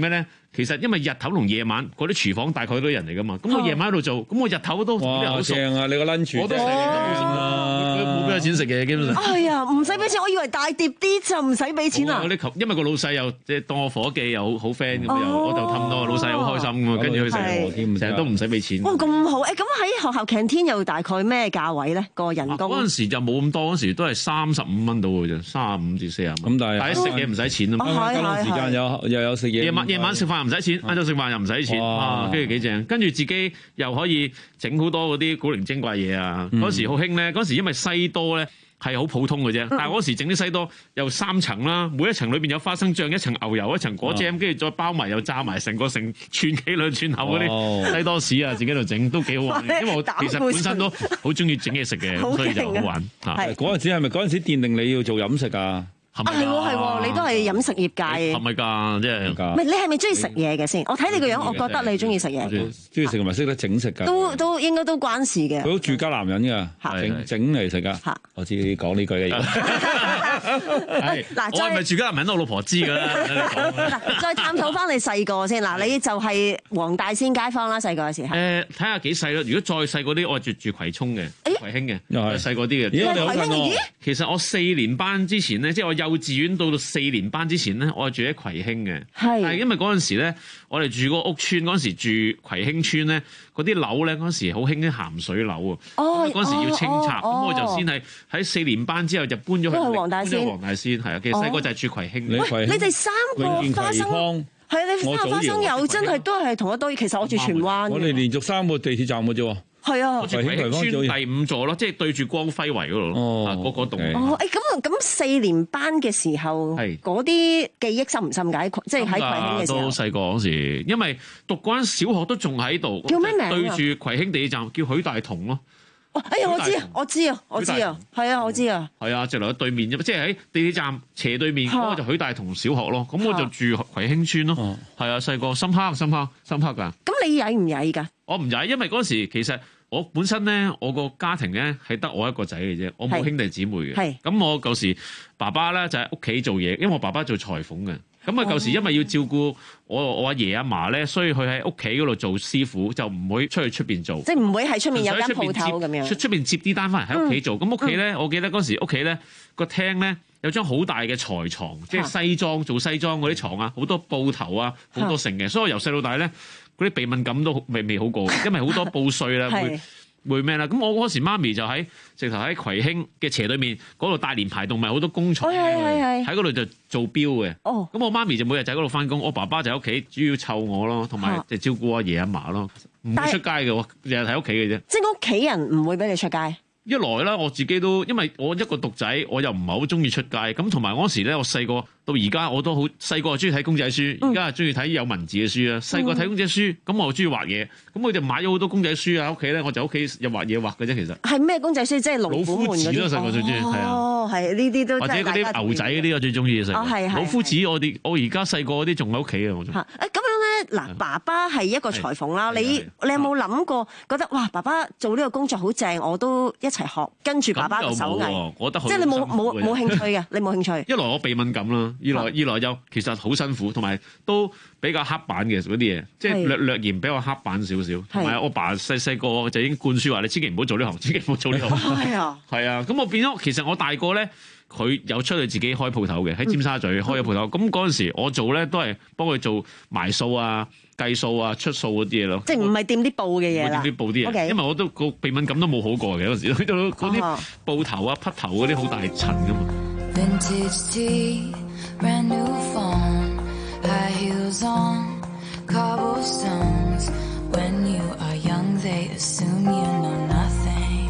其實因為日頭同夜晚嗰啲廚房大概都人嚟噶嘛，咁我夜晚喺度做，咁我日頭都哇正啊！你個 lunch 我都成年都冇食啊，冇俾錢食嘅基本上。 係啊，唔使俾錢，我以為大碟啲就唔使俾錢啊。 因為個老細又即係當我伙計又好 friend 咁又，我就氹到老細好開心咁，跟住去食，成日都唔使俾錢。 哇，咁好！誒，咁喺學校 canteen 又大概咩價位咧？個人工嗰陣時就冇咁多，嗰陣時都係三十五蚊到嘅啫，三十五至四十蚊。 咁但係但係食嘢唔使錢啊嘛。 嗰段時間有又有食嘢。 夜晚夜晚食飯唔使錢，晏晝食飯又唔使錢，跟住幾正。跟住自己又可以整好多嗰啲古靈精怪嘢啊！嗰時好興咧，嗰時因為西多咧。係好普通嘅啫，但係嗰時整啲西多有三層啦，每一層裏邊有花生醬，一層牛油，一層果醬，跟住再包埋又炸埋，成個成串幾兩串口嗰啲西多士啊，自己度整都幾好玩。因為我其實本身都好中意整嘢食嘅，所以就好玩。 係嗰陣時係咪嗰陣時奠定你要做飲食啊？ 啊係喎係喎，你都係飲食業界。 係咪㗎？即係。 唔係你係咪中意食嘢嘅先？我睇你個樣，我覺得你中意食嘢。 中意食同埋識得整食㗎。 都都應該都關事嘅。 佢都住家男人㗎，整整嚟食㗎。我知你講呢句嘅嘢。 係嗱，我係咪住家男人？我老婆知㗎啦。 嗱，再探討翻你細個先嗱，你就係黃大仙街坊啦，細個嘅時候。 誒，睇下幾細咯。如果再細嗰啲，我住住葵涌嘅，葵興嘅，又係細個啲嘅。 咦？ 其實我四年班之前咧，即係我幼稚園到到四年班之前咧，我係住喺葵興嘅。係。但係因為嗰陣時咧，我哋住嗰個屋村嗰陣時住葵興村咧，嗰啲樓咧嗰陣時好興啲鹹水樓啊。哦。嗰陣時要清拆，咁我就先係喺四年班之後就搬咗去黃大仙。 黃大仙係啊，其實細個就係住葵興。 喂，你哋三個花生係啊，你三個花生友真係都係同一堆。其實我住荃灣。 我哋連續三個地鐵站嘅啫喎。 係啊， 葵興村第五座咯，即係對住光輝圍嗰度咯，啊嗰嗰棟。 哦，誒咁咁四年班嘅時候，嗰啲記憶深唔深解？即係喺葵興嘅時候。 都細個嗰時，因為讀嗰間小學都仲喺度。 叫咩名啊？ 對住葵興地鐵站，叫許大同咯。 哦，哎呀，我知啊，我知啊，我知啊，係啊，我知啊。 係啊，直落喺對面啫，即係喺地鐵站斜對面嗰個就許大同小學咯。咁我就住葵興村咯。係啊，細個深刻深刻深刻㗎。 咁你曳唔曳㗎？ 我唔曳，因為嗰時其實我本身咧，我個家庭咧係得我一個仔嘅啫，我冇兄弟姊妹嘅。係。咁我舊時爸爸咧就喺屋企做嘢，因為我爸爸做裁縫嘅。咁啊，舊時因為要照顧我我阿爺阿嫲咧，所以佢喺屋企嗰度做師傅，就唔會出去出邊做。 即係唔會喺出面有間鋪頭咁樣。 出出邊接啲單翻嚟喺屋企做。咁屋企咧，我記得嗰時屋企咧個廳咧有張好大嘅裁床，即係西裝做西裝嗰啲床啊，好多布頭啊，好多成嘅。所以我由細到大咧，嗰啲鼻敏感都未未好過，因為好多布碎啦，會會咩啦？咁我嗰時媽咪就喺直頭喺葵興嘅斜對面嗰度大連排洞，咪好多工廠喺嗰度就做錶嘅。哦，咁我媽咪就每日就喺嗰度翻工，我爸爸就喺屋企主要湊我咯，同埋就照顧阿爺阿嫲咯，唔會出街嘅喎，日日喺屋企嘅啫。即係屋企人唔會俾你出街。一來啦，我自己都因為我一個獨仔，我又唔係好中意出街。咁同埋嗰時咧，我細個到而家我都好細個，中意睇公仔書，而家係中意睇有文字嘅書啊。細個睇公仔書，咁我中意畫嘢，咁我就買咗好多公仔書啊。喺屋企咧，我就屋企有畫嘢畫嘅啫。其實係咩公仔書？即係老虎門嗰啲。老夫子咯，細個最中意係啊。哦，係呢啲都或者嗰啲牛仔嗰啲，我最中意嘅細個。哦，係係。老夫子，我哋我而家細個嗰啲仲喺屋企啊，我仲。嚇！誒咁樣咧，嗱，爸爸係一個裁縫啦。你你有冇諗過覺得哇，爸爸做呢個工作好正，我都一齊學，跟住爸爸嘅手藝，我覺得即係你冇冇冇興趣嘅，你冇興趣。一來我鼻敏感啦，二來二來又其實好辛苦，同埋都比較刻板嘅嗰啲嘢，即係略略嫌比較刻板少少。同埋我爸細細個就已經灌輸話：你千祈唔好做呢行，千祈唔好做呢行。係啊，係啊。咁我變咗，其實我大個咧，佢有出去自己開鋪頭嘅，喺尖沙咀開咗鋪頭。咁嗰陣時我做咧都係幫佢做埋數啊、計數啊、出數嗰啲嘢咯。即係唔係掂啲布嘅嘢啦？掂啲布啲嘢，因為我都個鼻敏感都冇好過嘅嗰時，去到嗰啲布頭啊、匹頭嗰啲好大塵噶嘛。Vintage tea, brand new phone, high heels on, cobblestones. When you are young, they assume you know nothing.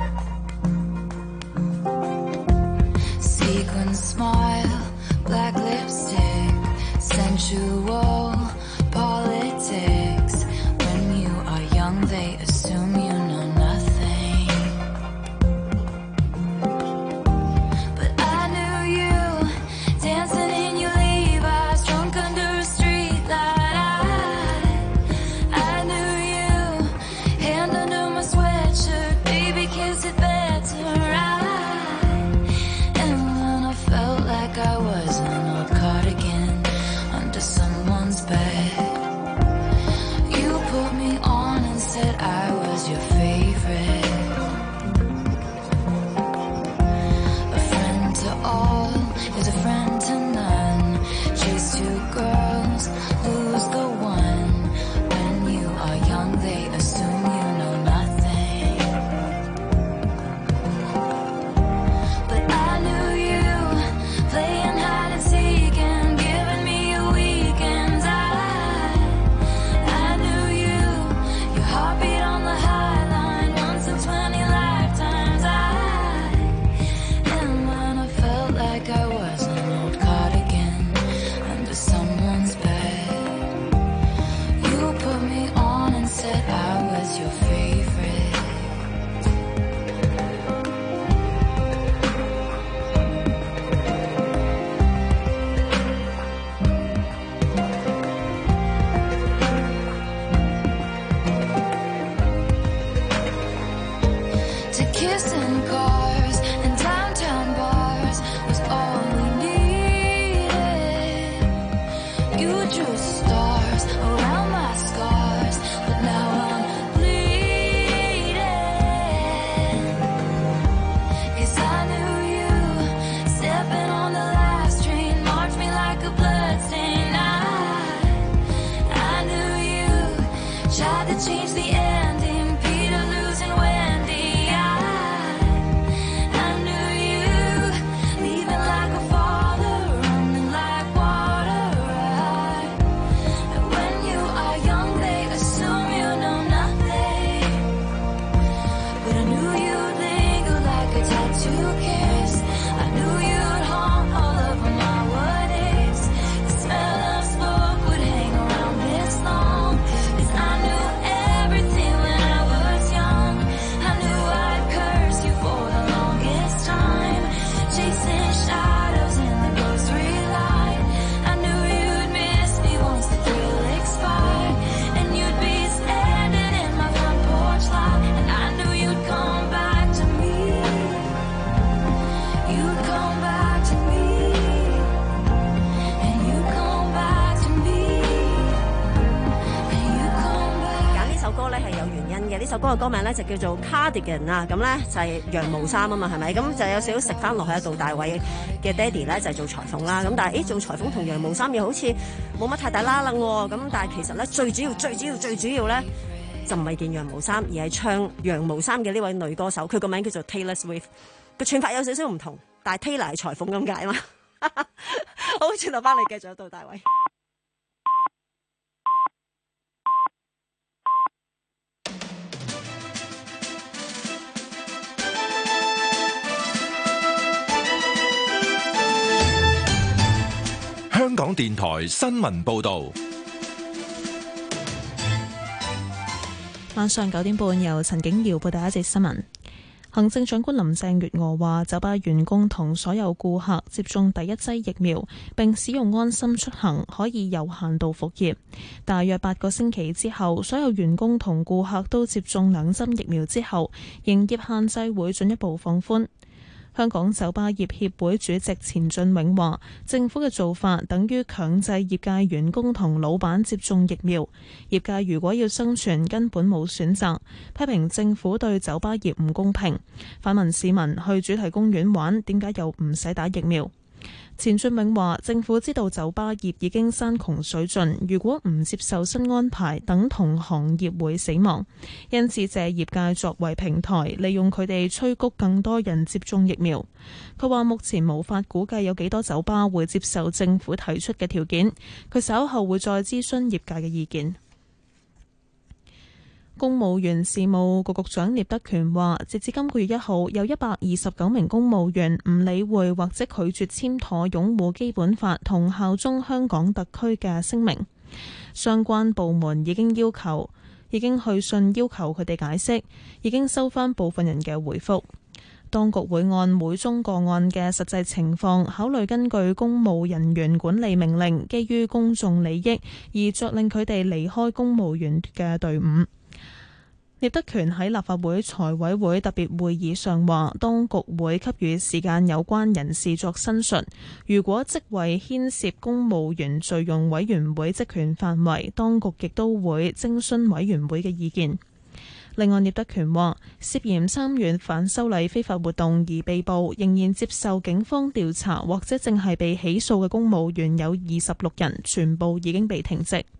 Sequin smile, black lipstick, sensual politics. When you are young, they assume you know nothing. But I knew you dancing in your Levi's, drunk under a street light. I, I knew you, hand under my sweatshirt, baby kiss it better. Right, and when I felt like I was an old cardigan under someone 呢首歌嘅歌名咧就叫做 Cardigan 啊，咁咧就係羊毛衫啊嘛，係咪？咁就有少少食翻落去啊，杜大偉嘅爹哋咧就係做裁縫啦，咁但係誒做裁縫同羊毛衫又好似冇乜太大拉楞喎，咁但係其實咧最主要、最主要、最主要咧就唔係件羊毛衫，而係唱羊毛衫嘅呢位女歌手，佢個名叫做 Taylor Swift， 個串法有少少唔同，但係 Taylor 係裁縫咁解嘛。好，轉頭翻嚟繼續杜大偉。 香港電台新聞報道， 晚上九點半由陳景瑤報第一節新聞。行政長官林鄭月娥話，酒吧員工同所有顧客接種第一劑疫苗，並使用安心出行，可以有限度復業。大約八個星期之後，所有員工同顧客都接種兩針疫苗之後，營業限制會進一步放寬。香港酒吧業協會主席錢俊永話，政府嘅做法等於強制業界員工同老闆接種疫苗，業界如果要生存根本冇選擇，批評政府對酒吧業唔公平，反問市民去主題公園玩點解又唔使打疫苗。錢俊永話，政府知道酒吧業已經山窮水盡，如果唔接受新安排，等同行業會死亡，因此借業界作為平台，利用佢哋催谷更多人接種疫苗。佢話目前無法估計有幾多酒吧會接受政府提出嘅條件，佢稍後會再諮詢業界嘅意見。公務員事務局局長聶德權話，截至今個月一號，有一百二十九名公務員唔理會或者拒絕簽妥擁護基本法同效忠香港特區嘅聲明。相關部門已經要求，已經去信要求佢哋解釋，已經收返部分人嘅回覆。當局會按每宗個案嘅實際情況，考慮根據公務人員管理命令，基於公眾利益而著令佢哋離開公務員嘅隊伍。聶德權喺立法會財委會特別會議上話，當局會給予時間有關人士作申述，如果職位牽涉公務員敘用委員會職權範圍，當局亦都會徵詢委員會嘅意見。另外，聶德權話，涉嫌參與反修例非法活動而被捕，仍然接受警方調查或者正係被起訴嘅公務員有二十六人，全部已經被停職。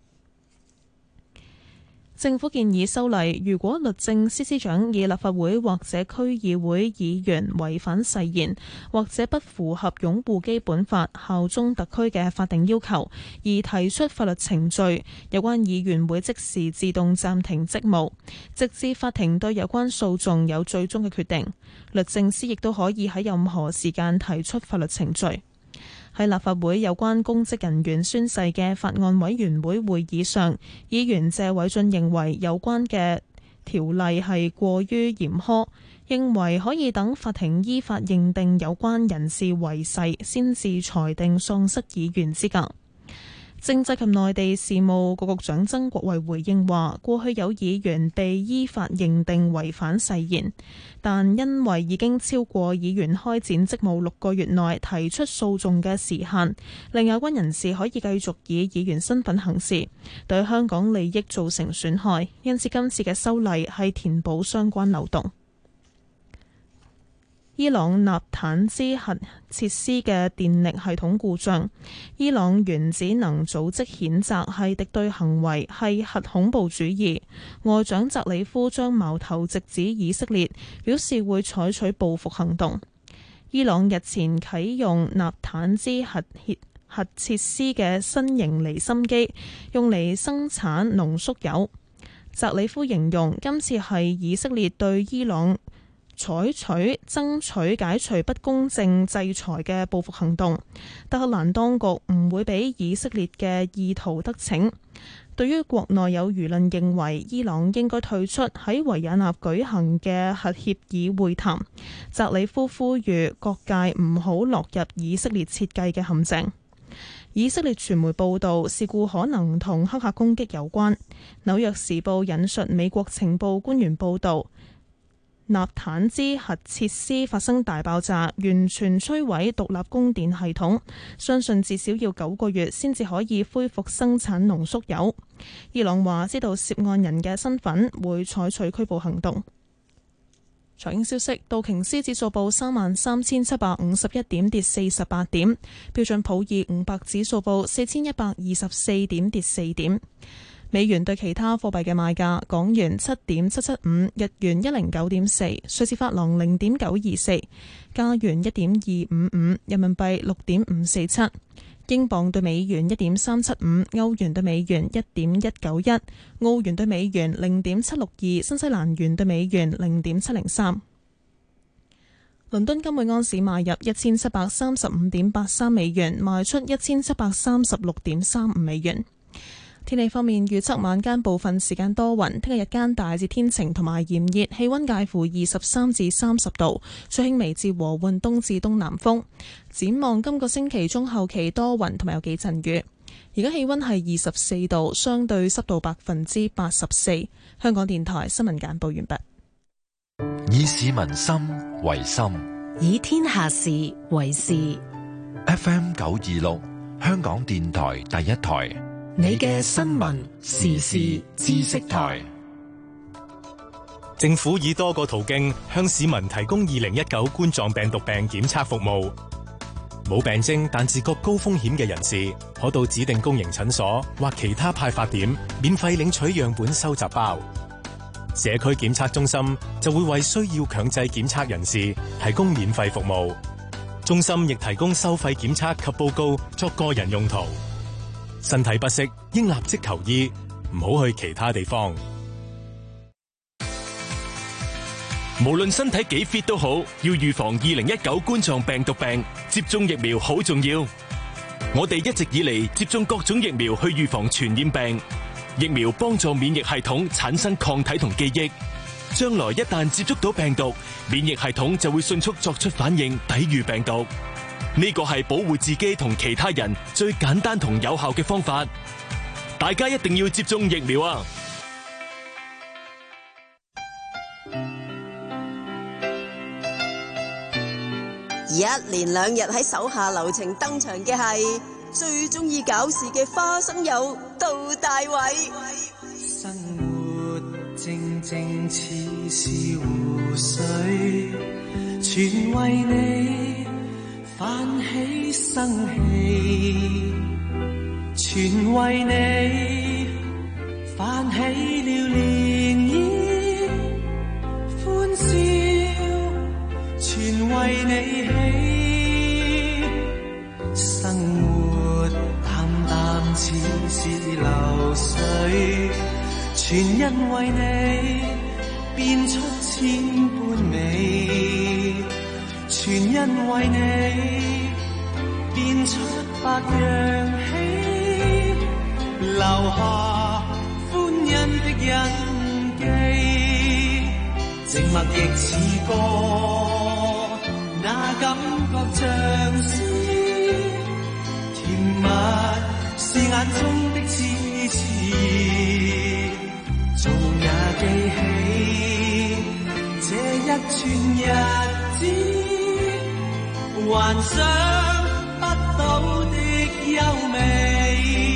政府建議修例，如果律政司司長以立法會或者區議會議員違反誓言，或者不符合擁護基本法、效忠特區嘅法定要求，而提出法律程序，有關議員會即時自動暫停職務，直至法庭對有關訴訟有最終嘅決定。律政司亦都可以喺任何時間提出法律程序。喺立法會有關公職人員宣誓嘅法案委員會會議上，議員謝偉俊認為有關嘅條例係過於嚴苛，認為可以等法庭依法認定有關人士違誓，先至裁定喪失議員資格。 政制及內地事務局局長曾國衛回應話，過去有議員被依法認定違反誓言，但因為已經超過議員開展職務六個月內提出訴訟嘅時限，令有關人士可以繼續以議員身份行事，對香港利益造成損害，因此今次嘅修例係填補相關漏洞。伊朗納坦茲核設施嘅電力系統故障，伊朗原子能組織譴責係敵對行為，係核恐怖主義。外長澤里夫將矛頭直指以色列，表示會採取報復行動。伊朗日前啟用納坦茲核核設施嘅新型離心機，用嚟生產濃縮鈾。澤里夫形容今次係以色列對伊朗採取爭取解除不公正制裁嘅報復行動，德黑蘭當局唔會俾以色列嘅意圖得逞。對於國內有輿論認為伊朗應該退出喺維也納舉行嘅核協議會談，澤里夫呼籲各界唔好落入以色列設計嘅陷阱。以色列傳媒報道，事故可能同黑客攻擊有關。紐約時報引述美國情報官員報道，納坦茲核設施發生大爆炸，完全摧毀獨立供電系統，相信至少要九個月先至可以恢復生產濃縮鈾。伊朗話知道涉案人嘅身份，會採取拘捕行動。財經消息，道瓊斯指數報三萬三千七百五十一點，跌四十八點；標準普爾五百指數報四千一百二十四點，跌四點。美元對其他貨幣嘅賣價：港元七點七七五，日元一零九點四，瑞士法郎零點九二四，加元一點二五五，人民幣六點五四七，英鎊對美元一點三七五，歐元對美元一點一九一，澳元對美元零點七六二，新西蘭元對美元零點七零三。倫敦金每安士買入一千七百三十五點八三美元，賣出一千七百三十六點三五美元。天氣方面，預測晚間部分時間多雲，聽日日間大致天晴同埋炎熱，氣溫介乎二十三至三十度，吹輕微至和緩東至東南風。展望今個星期中後期多雲同埋有幾陣雨。而家氣溫係二十四度，相對濕度百分之八十四。香港電台新聞簡報完畢。 以市民心為心， 以天下事為事。 F M 九二六，香港電台第一台。 你嘅新聞時事知識台。 政府以多個途徑向市民提供二零一九冠狀病毒病檢測服務。冇病徵但自覺高風險嘅人士，可到指定公營診所或其他派發點免費領取樣本收集包。社區檢測中心就會為需要強制檢測人士提供免費服務。中心亦提供收費檢測及報告作個人用途。身體不適應立即求醫，唔好去其他地方。 無論身體幾 fit 都好，要預防二零一九冠狀病毒病，接種疫苗好重要。我哋一直以嚟接種各種疫苗去預防傳染病，疫苗幫助免疫系統產生抗體同記憶，將來一旦接觸到病毒，免疫系統就會迅速作出反應，抵禦病毒。呢個係保護自己同其他人最簡單同有效嘅方法，大家一定要接種疫苗啊！ 一連兩日喺手下留情登場嘅係最中意搞事嘅花生友杜大偉。 生活靜靜似是湖水，全為你泛起生氣，全為你泛起了漣漪，歡笑全為你起，生活淡淡似是流水，全因為你變出千般美，全因為你變出百樣喜，留下歡欣的印記，靜默亦似歌，那感覺像詩，甜蜜是眼中的痴痴，總也記起這一串日子，幻想不到的優美。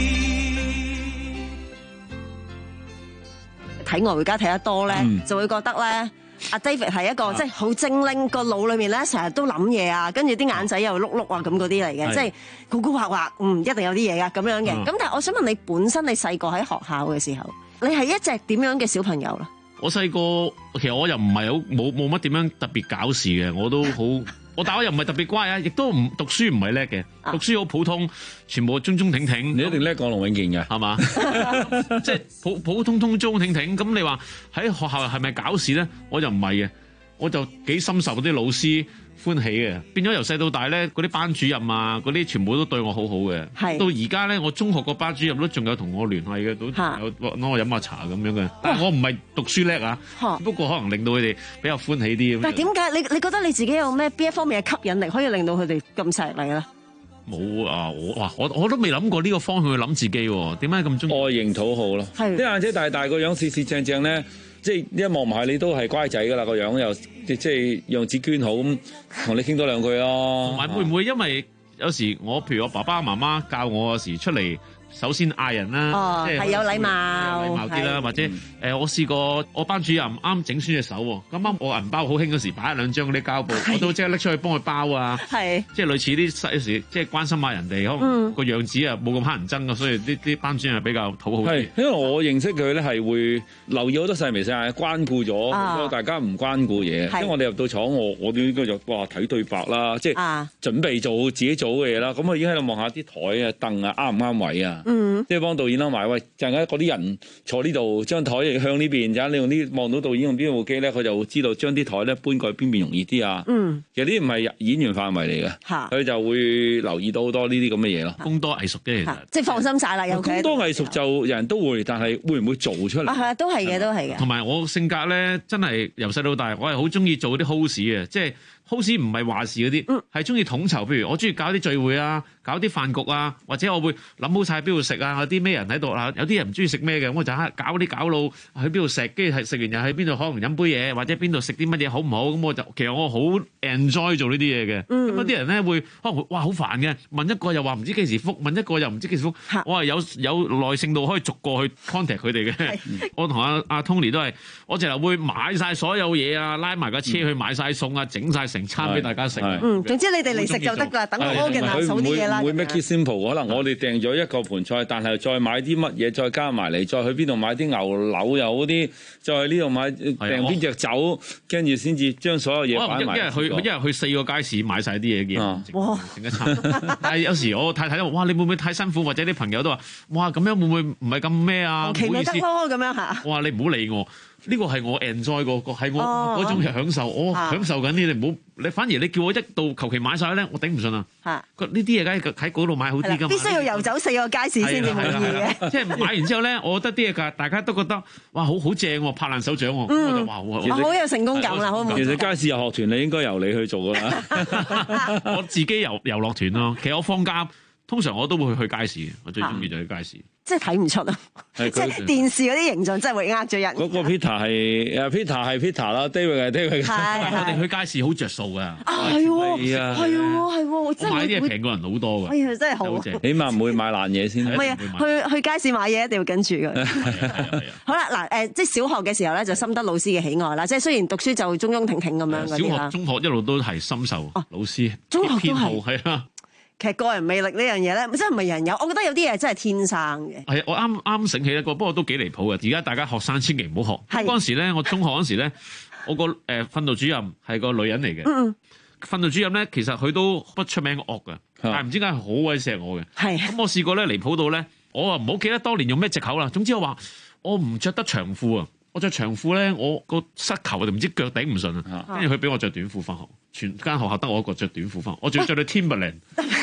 睇《愛回家》睇得多咧， 嗯、 就會覺得咧。阿 David 係一個即係好精靈，個腦裏面咧成日都諗嘢啊，跟住啲眼仔又碌碌啊咁嗰啲嚟嘅，即係古古惑惑，嗯，一定有啲嘢噶咁樣嘅。咁、嗯、但係我想問你，本身你細個喺學校嘅時候，你係一隻點樣嘅小朋友啦？ 我細個其實我又唔係好冇冇乜點樣特別搞事嘅，我都好。我但我又唔係特別乖啊，亦都唔讀書唔係叻嘅，讀書好普通，全部中中挺挺。 你一定叻過龍永健嘅， 係嘛？即係普普通通、中中挺挺。咁你話喺學校係咪搞事咧？我就唔係嘅，我就幾深受嗰啲老師歡喜嘅，變咗由細到大咧，嗰啲班主任啊，嗰啲全部都對我好好嘅。到而家咧，我中學個班主任都仲有同我聯繫嘅，都有攞我飲下茶咁樣嘅。但係我唔係讀書叻啊，不過可能令到佢哋比較歡喜啲。 但係點解你你覺得你自己有咩邊一方面嘅吸引力，可以令到佢哋咁錫你咧？ 冇啊！我哇，我我都未諗過呢個方向去諗自己，點解咁中意？ 外形討好咯，啲眼仔大大個樣，四四正正咧。即係一望埋你都係乖仔噶啦，個樣又即係樣子娟好咁，同你傾多兩句咯。 同埋會唔會因為有時我譬如我爸爸媽媽教我有時出嚟，首先嗌人啦， 哦，係有禮貌， 有禮貌啲啦，或者誒、呃，我試過我班主任啱整損隻手喎，咁啱我銀包好興嗰時擺一兩張嗰啲膠布，我都即刻拎出去幫佢包啊，係，即係類似啲細時即係關心下人哋，可能個樣子啊冇咁乞人憎啊，所以啲啲班主任係比較討好啲。 係，因為我認識佢咧係會留意好多細微細眼，關顧咗，啊、大家唔關顧嘢。即係我哋入到廠，我我哋應該就哇睇對白啦，即係、啊、準備做自己做嘅嘢啦。咁我已經喺度望下啲台啊、凳啊啱唔啱位啊。嗯，即係幫導演啦，埋喂，陣間嗰啲人坐呢度，將台向呢邊，陣你用啲望到導演用邊部機咧，佢就會知道將啲台咧搬過去邊邊容易啲啊。嗯，其實呢啲唔係演員範圍嚟嘅，佢就會留意到好多呢啲咁嘅嘢咯。 工多藝術嘅其實， 即係放心晒啦。有工多藝術就人都會，但係會唔會做出嚟？ 啊，係啊，都係嘅，都係嘅。 同埋我性格咧，真係由細到大，我係好中意做啲 host 嘅，即係。host 唔係話事嗰啲，係中意統籌。譬如我中意搞啲聚會啊，搞啲飯局啊，或者我會諗好晒喺邊度食啊，有啲咩人喺度啊，有啲人唔中意食咩嘅，我就喺搞啲搞路去邊度食，跟住係食完又喺邊度可能飲杯嘢，或者邊度食啲乜嘢好唔好？咁我就其實我好 enjoy 做呢啲嘢嘅。咁有啲人咧會可能哇好煩嘅，問一個又話唔知幾時覆，問一個又唔知幾時覆。我係有有耐性到可以逐個去 contact 佢哋嘅。我同阿阿 Tony 都係，我淨係會買晒所有嘢啊，拉埋架車去買晒餸啊，整晒成餐俾大家食。 嗯，總之你哋嚟食就得㗎，等我嘅拿手啲嘢啦。 唔會 make it simple， 可能我哋訂咗一個盤菜，但係再買啲乜嘢，再加埋嚟，再去邊度買啲牛柳又好啲，再去呢度買訂邊隻酒，跟住先至將所有嘢擺埋。一日去一日去四個街市買晒啲嘢嘅，哇！整一餐。但係有時我太太都話：哇，你會唔會太辛苦？或者啲朋友都話：哇，咁樣會唔會唔係咁咩啊？ 奇咪得咯，咁樣嚇。 我話你唔好理我。呢個係我 enjoy 個個係我嗰種享受，我享受緊呢。你唔好，你反而你叫我一到求其買晒咧，我頂唔順啊！呢啲嘢梗係喺嗰度買好啲㗎嘛。必須要遊走四個街市先至滿意嘅。 即係買完之後咧，我覺得啲嘢大家都覺得哇，好好正喎，拍爛手掌喎，我就話好。 好有成功感啦，好唔好？ 其實街市遊學團你應該由你去做㗎啦。 我自己遊遊樂團咯。其實我放假通常我都會去街市嘅，我最中意就去街市。 即係睇唔出啊！即係電視嗰啲形象真係會呃咗人。 嗰個 Peter 係誒 Peter 係 Peter 啦 ，David 係 David。 我哋去街市好着數㗎。 啊係喎，係喎，係喎，真係買啲嘢平過人好多㗎。 哎呀，真係好。 起碼唔會買爛嘢先。 唔係啊，去去街市買嘢一定要跟住㗎。好啦，嗱誒，即係小學嘅時候咧，就深得老師嘅喜愛啦。即係雖然讀書就中中挺挺咁樣嗰啲啦。 小學、中學一路都係深受老師中學偏好係啊。 其實個人魅力呢樣嘢咧，真係唔係人有。我覺得有啲嘢真係天生嘅。 係，我啱啱醒起一個，不過都幾離譜嘅。而家大家學生千祈唔好學。嗰陣時咧，我中學嗰陣時咧，我個誒訓導主任係個女人嚟嘅。嗯。訓導主任咧，其實佢都不出名惡嘅，但係唔知點解好鬼錫我嘅。係。咁我試過咧離譜到咧，我啊唔好記得當年用咩藉口啦。總之我話我唔着得長褲啊，我着長褲咧，我個膝頭就唔知腳頂唔順啊。跟住佢俾我着短褲翻學。全間學校得我一個着短褲翻，我仲要着對 Timberland。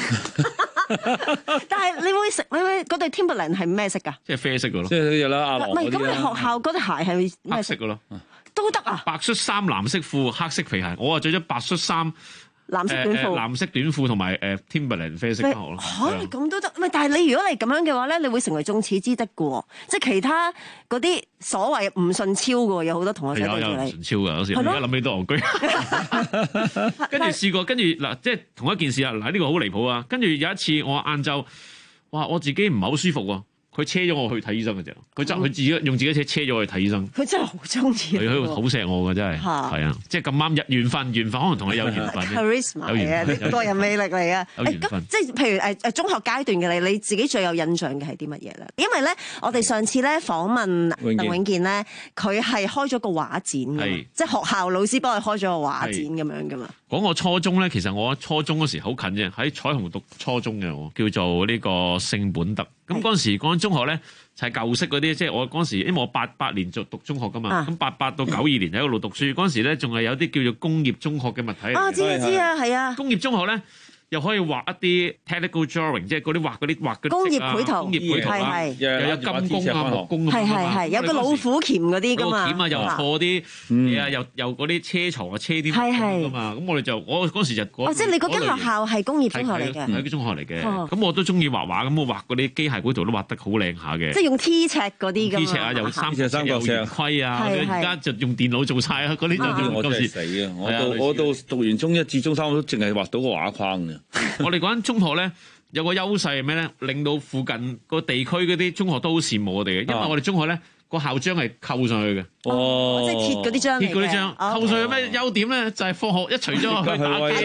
但係你會食，你會嗰對 Timberland 係咩色㗎？ 即係啡色㗎咯。 即係啲啦，阿羅嗰啲啦。 唔係，咁你學校嗰對鞋係黑色㗎咯。 都得啊！ 白恤衫、藍色褲、黑色皮鞋。我啊着咗白恤衫、 藍色短褲、 呃、藍色短褲同埋誒 Timberland 啡色翻學咯。 嚇咁都得，唔係但係你如果你咁樣嘅話咧，你會成為眾矢之的嘅喎，即係其他嗰啲所謂唔順超嘅喎，有好多同學仔對住你。有有唔順超嘅有時，而家諗起都戇居。跟住試過，跟住嗱，即係同一件事啊！嗱，呢個好離譜啊！跟住有一次我晏晝，哇，我自己唔係好舒服喎。佢車咗我去睇醫生嘅啫，佢執佢自己用自己車車咗我去睇醫生。佢真係好中意，佢喺度好錫我嘅真係，係啊，即係咁啱緣分，緣分可能同佢有緣分。Charisma 嚟嘅，個人魅力嚟嘅。 有緣分。 即係譬如誒誒中學階段嘅你，你自己最有印象嘅係啲乜嘢咧？因為咧，我哋上次咧訪問鄧永健咧，佢係開咗個畫展嘅，即係學校老師幫佢開咗個畫展咁樣噶嘛。 講我初中咧，其實我初中嗰時好近啫，喺彩虹讀初中嘅，我叫做呢個聖本德。咁嗰陣時講中學咧，就係舊式嗰啲，即係我嗰陣時，因為我八八年就讀中學噶嘛，咁八八到九二年喺嗰度讀書，嗰陣時咧仲係有啲叫做工業中學嘅物體。 啊，知啊知啊，係啊。 工業中學咧，又可以畫一啲 technical drawing， 即係嗰啲畫嗰啲畫嗰啲工業繪圖， 工業繪圖啊，又有金工啊、木工咁係係係，有個老虎鉗嗰啲噶嘛。 鉗啊，又破啲嘢啊，又又嗰啲車床啊、車啲咁噶嘛。咁我哋就我嗰陣時就哦，即係你嗰間學校係工業中學嚟嘅， 係個中學嚟嘅。咁我都中意畫畫，咁我畫嗰啲機械繪圖都畫得好靚下嘅。 即係用 T 尺嗰啲㗎嘛。 T 尺啊，又三尺三角尺、圓規啊，而家就用電腦做晒啊。嗰啲就我真係死啊！我到我到讀完中一至中三，我都淨係畫到個畫框嘅。 我哋講緊中學咧，有個優勢係咩咧？令到附近個地區嗰啲中學都好羨慕我哋嘅，因為我哋中學咧個校章係扣上去嘅。 哦，即係貼嗰啲章嚟嘅。 貼嗰啲章扣上去有咩優點咧？就係放學一除咗去打機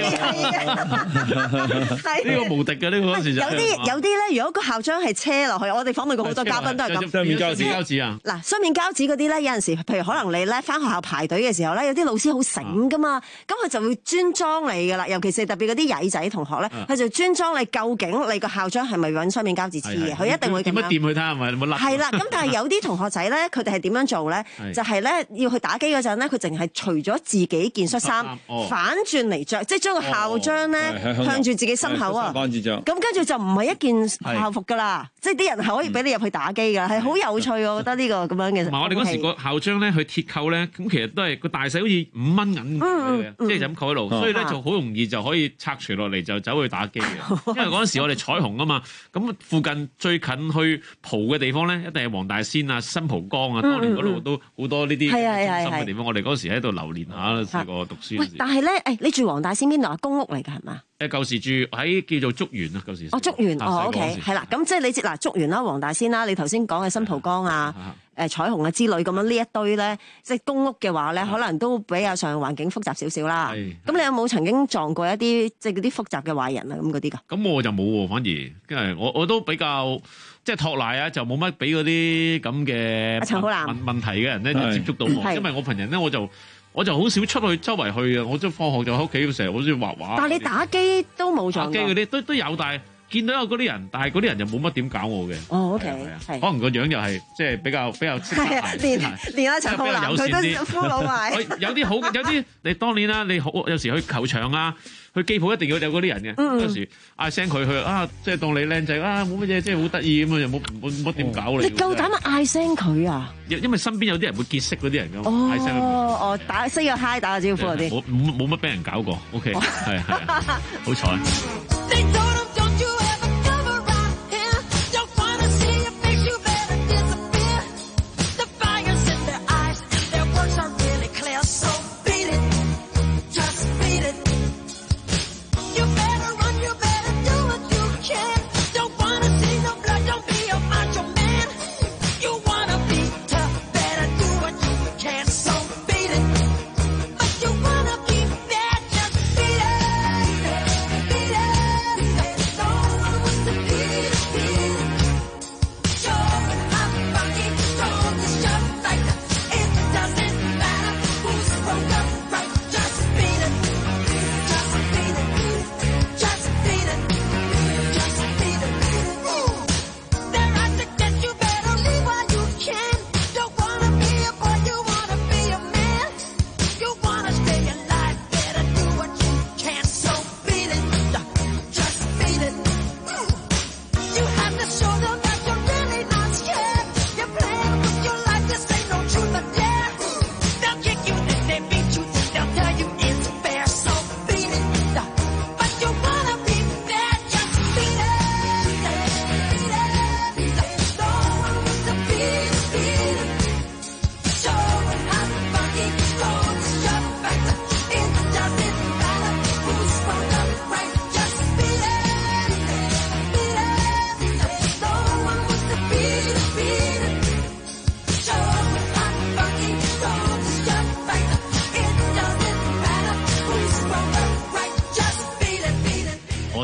啊！呢個無敵嘅呢個嗰陣時就有啲有啲咧，如果個校章係車落去，我哋訪問過好多嘉賓都係咁。 雙面膠紙膠紙啊！ 嗱，雙面膠紙嗰啲咧，有陣時譬如可能你咧翻學校排隊嘅時候咧，有啲老師好醒噶嘛，咁佢就會專裝你噶啦，尤其是特別嗰啲曳仔同學咧，佢就專裝你究竟你個校章係咪揾雙面膠紙黐嘅？佢一定會點樣掂佢睇下係咪冇甩。 係啦，咁但係有啲同學仔咧，佢哋係點樣做咧？就係咧要去打機嗰陣咧，佢淨係除咗自己件恤衫，反轉嚟着，即係將個校章咧向住自己心口啊。咁跟住就唔係一件校服噶啦，即係啲人係可以俾你入去打機噶，係好有趣我覺得呢個咁樣嘅。 唔係我哋嗰時個校章咧，佢鐵扣咧，咁其實都係個大細好似五蚊銀嘅，即係就咁扣喺度，所以咧就好容易就可以拆除落嚟就走去打機嘅。因為嗰陣時我哋彩虹啊嘛，咁附近最近去蒲嘅地方咧，一定係黃大仙啊、新蒲崗啊，當年嗰度都好多呢啲中心嘅地方。我哋嗰時喺度流連下啦，試過讀書。 喂，但係咧，誒，你住黃大仙邊度啊？公屋嚟㗎係嘛？ 誒，舊時住喺叫做竹園啊，舊時。 哦，竹園，哦 ，OK，係啦，咁即係你知嗱，竹園啦、黃大仙啦，你頭先講嘅新蒲崗啊、誒彩虹啊之類咁樣呢一堆咧，即係公屋嘅話咧，可能都比較上環境複雜少少啦。咁你有冇曾經撞過一啲即係嗰啲複雜嘅壞人啊咁嗰啲㗎？ 咁我就冇喎，反而因為我我都比較即係托賴啊，就冇乜俾嗰啲咁嘅問問題嘅人咧接觸到我，因為我份人咧我就。我就好少出去周圍去啊！我即係放學就喺屋企，成日好中意畫畫。 但係你打機都冇撞過。 打機嗰啲都都有，但係見到有嗰啲人，但係嗰啲人就冇乜點搞我嘅。 哦 ，OK， 係可能個樣又係即係比較比較係啊，連連阿陳浩南佢都俘虜埋。 有啲好，有啲你當年啦，你好有時去球場啊。去機鋪一定要有嗰啲人嘅，嗯、有時嗌聲佢去啊，即係當你靚仔啊，冇乜嘢，即係好得意咁啊，又冇冇冇點搞你。 你夠膽嗌聲佢啊？ 因因為身邊有啲人會結識嗰啲人噶嘛，嗌聲佢。 哦哦，打 say 個 hi 打個招呼嗰啲。 冇冇冇乜俾人搞過 ，OK，係係啊，好彩。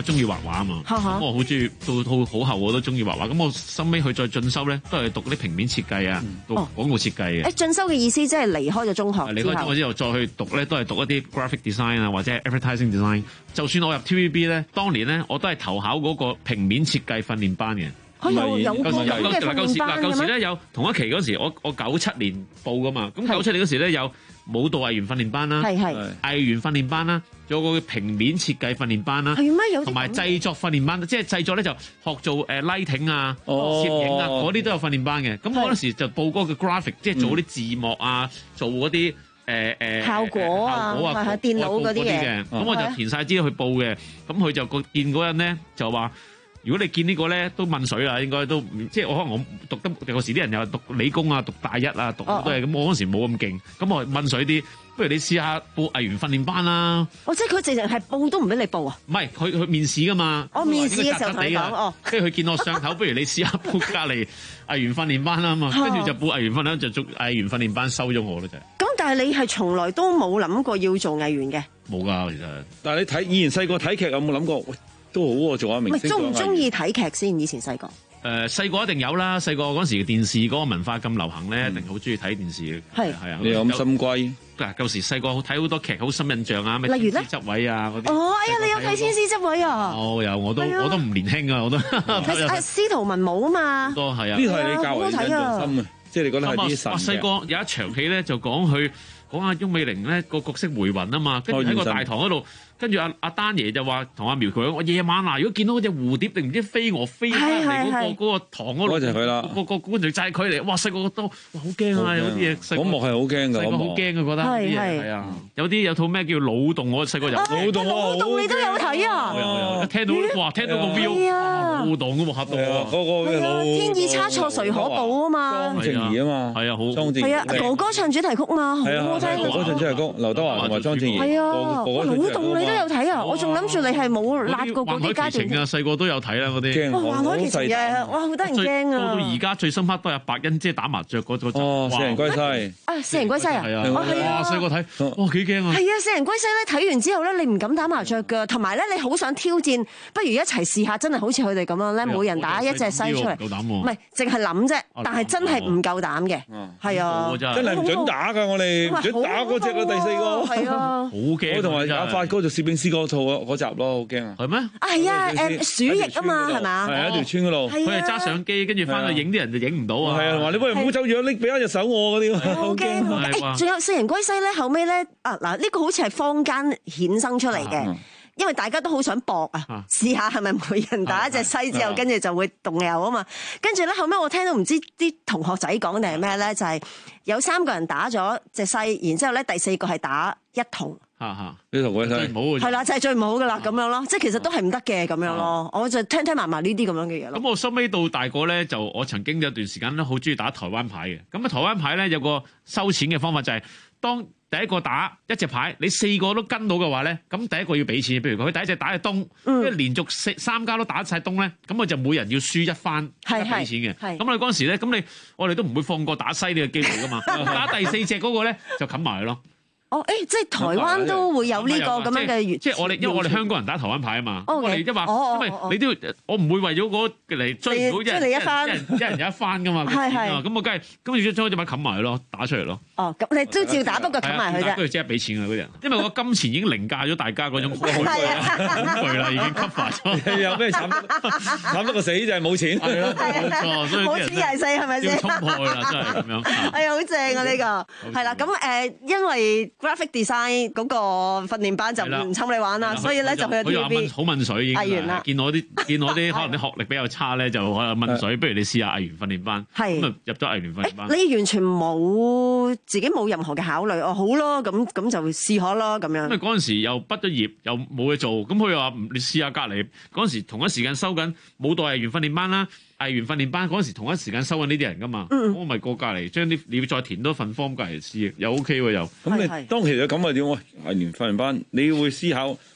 我中意畫畫啊嘛，咁我好中意到到好後我都中意畫畫，咁我收尾去再進修咧，都係讀啲平面設計啊，讀廣告設計嘅。 誒進修嘅意思即係離開咗中學， 離開咗之後再去讀咧，都係讀一啲 graphic design 啊，或者 advertising design。就算我入 T V B 咧，當年咧我都係投考嗰個平面設計訓練班嘅。 佢有有個咁嘅訓練班嘅咩？ 舊時咧有同一期嗰時，我我九七年報噶嘛，咁九七年嗰時咧有舞蹈藝員訓練班啦， 係係藝員訓練班啦，仲有個平面設計訓練班啦， 係咩？有同埋製作訓練班，即係製作咧就學做誒 lighting 啊、攝影啊嗰啲都有訓練班嘅。咁我嗰時就報嗰個 graphic，即係做啲字幕啊，做嗰啲誒誒效果啊、 效果啊、 電腦嗰啲嘅。 咁我就填晒資料去報嘅。咁佢就個見嗰人咧就話。如果你見呢個咧都問水啦，應該都即係我可能我讀得有時啲人又係讀理工啊、讀大一啊、讀好多嘢，咁我嗰時冇咁勁，咁我問水啲，不如你試下報藝員訓練班啦。 哦，即係佢直情係報都唔俾你報啊？ 唔係，佢佢面試噶嘛。 我面試嘅時候同你講，哦， 跟住佢見我上頭，不如你試下報隔離藝員訓練班啦嘛。跟住就報藝員訓練，就做藝員訓練班收咗我咯，就係。 咁但係你係從來都冇諗過要做藝員嘅？ 冇㗎，其實。 但係你睇以前細個睇劇有冇諗過？都好喎，做下明星。 中唔中意睇劇先？以前細個。 誒細個一定有啦，細個嗰陣時電視嗰個文化咁流行咧，一定好中意睇電視嘅。 係係啊， 你有咁心歸嗱，舊時細個睇好多劇，好深印象啊，咩例如咧天師執位啊嗰啲。 哦，哎呀，你有睇天師執位啊？ 哦，有，我都我都唔年輕啊，我都。 睇阿司徒文武啊嘛。 多係啊。 呢係你較為印象深啊，即係你覺得係啲神嘅。 細個有一場戲咧，就講佢講阿翁美玲咧個角色回魂啊嘛，跟住喺個大堂嗰度。跟住阿阿丹爺就話同阿苗佢講：我夜晚啊，如果見到嗰隻蝴蝶定唔知飛蛾飛翻嚟嗰個嗰個堂嗰度， 就係佢啦。 個個觀眾就係佢嚟。哇！細個都哇好驚啊！有啲嘢細個嗰幕係好驚㗎， 細個好驚啊！覺得啲嘢係啊，有啲有套咩叫腦洞，我細個有腦洞啊！ 腦洞你都有睇啊？ 有有有，聽到哇，聽到個 view 腦洞咁喎，嚇到啊！ 嗰個天意差錯誰可補啊嘛？ 莊正儀啊嘛， 係啊，好莊正儀。 係啊，哥哥唱主題曲嘛，好好聽。 哥哥唱主題曲，劉德華同埋莊正儀。 係啊，腦洞你都有睇啊？我仲諗住你係冇辣過嗰啲階段啊，細個都有睇啦嗰啲。 哇！環海奇情嘅，哇，好得人驚啊！ 到到而家最深刻都係白欣姐打麻雀嗰嗰集。 哦，四人歸西。 啊，四人歸西啊！ 係啊，哇！細個睇，哇幾驚啊！ 係啊，四人歸西咧，睇完之後咧，你唔敢打麻雀㗎，同埋咧，你好想挑戰，不如一齊試下，真係好似佢哋咁樣咧，每人打一隻西出嚟。 夠膽喎！ 唔係，淨係諗啫，但係真係唔夠膽嘅。係啊， 真係唔準打㗎，我哋唔準打嗰隻啊，第四個。 係啊， 好驚！ 我同埋阿發哥做攝影師嗰套嗰集咯，好驚啊！ 係咩？ 啊係啊，誒鼠疫啊嘛，係嘛？ 係一條村嗰度， 佢係揸相機，跟住翻去影啲人就影唔到啊！ 係啊，話你喂唔好走樣，拎俾一隻手我嗰啲。 好驚！誒，仲有四人歸西咧，後尾咧啊嗱，呢個好似係坊間衍生出嚟嘅，因為大家都好想搏啊，試下係咪每人打一隻西之後，跟住就會動油啊嘛。跟住咧後尾我聽到唔知啲同學仔講定係咩咧，就係有三個人打咗隻西，然之後咧第四個係打一筒。 嚇嚇， 呢同歸西， 係啦，就係最唔好噶啦，咁樣咯，即係其實都係唔得嘅咁樣咯。我就聽聽埋埋呢啲咁樣嘅嘢咯。 咁我收尾到大個咧，就我曾經有段時間咧，好中意打台灣牌嘅。咁啊，台灣牌咧有個收錢嘅方法就係，當第一個打一隻牌，你四個都跟到嘅話咧，咁第一個要俾錢。譬如佢第一隻打係東，跟住連續四三家都打晒東咧，咁我就每人要輸一番，係俾錢嘅。咁我哋嗰陣時咧，咁你我哋都唔會放過打西呢個機會噶嘛。打第四隻嗰個咧就冚埋咯。 哦，誒，即係台灣都會有呢個咁樣嘅， 即係我哋，因為我哋香港人打台灣牌啊嘛，我哋一話，因為你都要，我唔會為咗嗰嚟追唔到一人一人一人有一番噶嘛，係係，咁我梗係，咁要將嗰隻牌冚埋咯，打出嚟咯。 哦，咁你都照打，不過冚埋佢啫。 跟住即刻俾錢啊嗰人，因為我金錢已經凌駕咗大家嗰種恐懼啦，已經 cover 咗。 有咩慘慘得個死就係冇錢，係咯， 冇錯，所以冇錢係死係咪先？ 要衝破啦，真係咁樣。 係啊，好正啊呢個，係啦，咁誒，因為 graphic design 嗰個訓練班就唔侵你玩啦，所以咧就去咗 T V B。 好問水已經， 藝員啦， 見我啲見我啲可能啲學歷比較差咧，就問水，不如你試下藝員訓練班。係咁啊，入咗藝員訓練班。你完全冇自己冇任何嘅考慮，哦好咯，咁咁就試下咯咁樣。 因為嗰陣時又畢咗業，又冇嘢做，咁佢又話你試下隔離。嗰陣時同一時間收緊舞蹈藝員訓練班啦。藝員訓練班嗰陣時同一時間收緊呢啲人噶嘛，嗯、我咪過隔離將啲你要再填多份 form 隔離試，又 OK 喎又。 咁你當其實咁啊點？藝員訓練班你會思考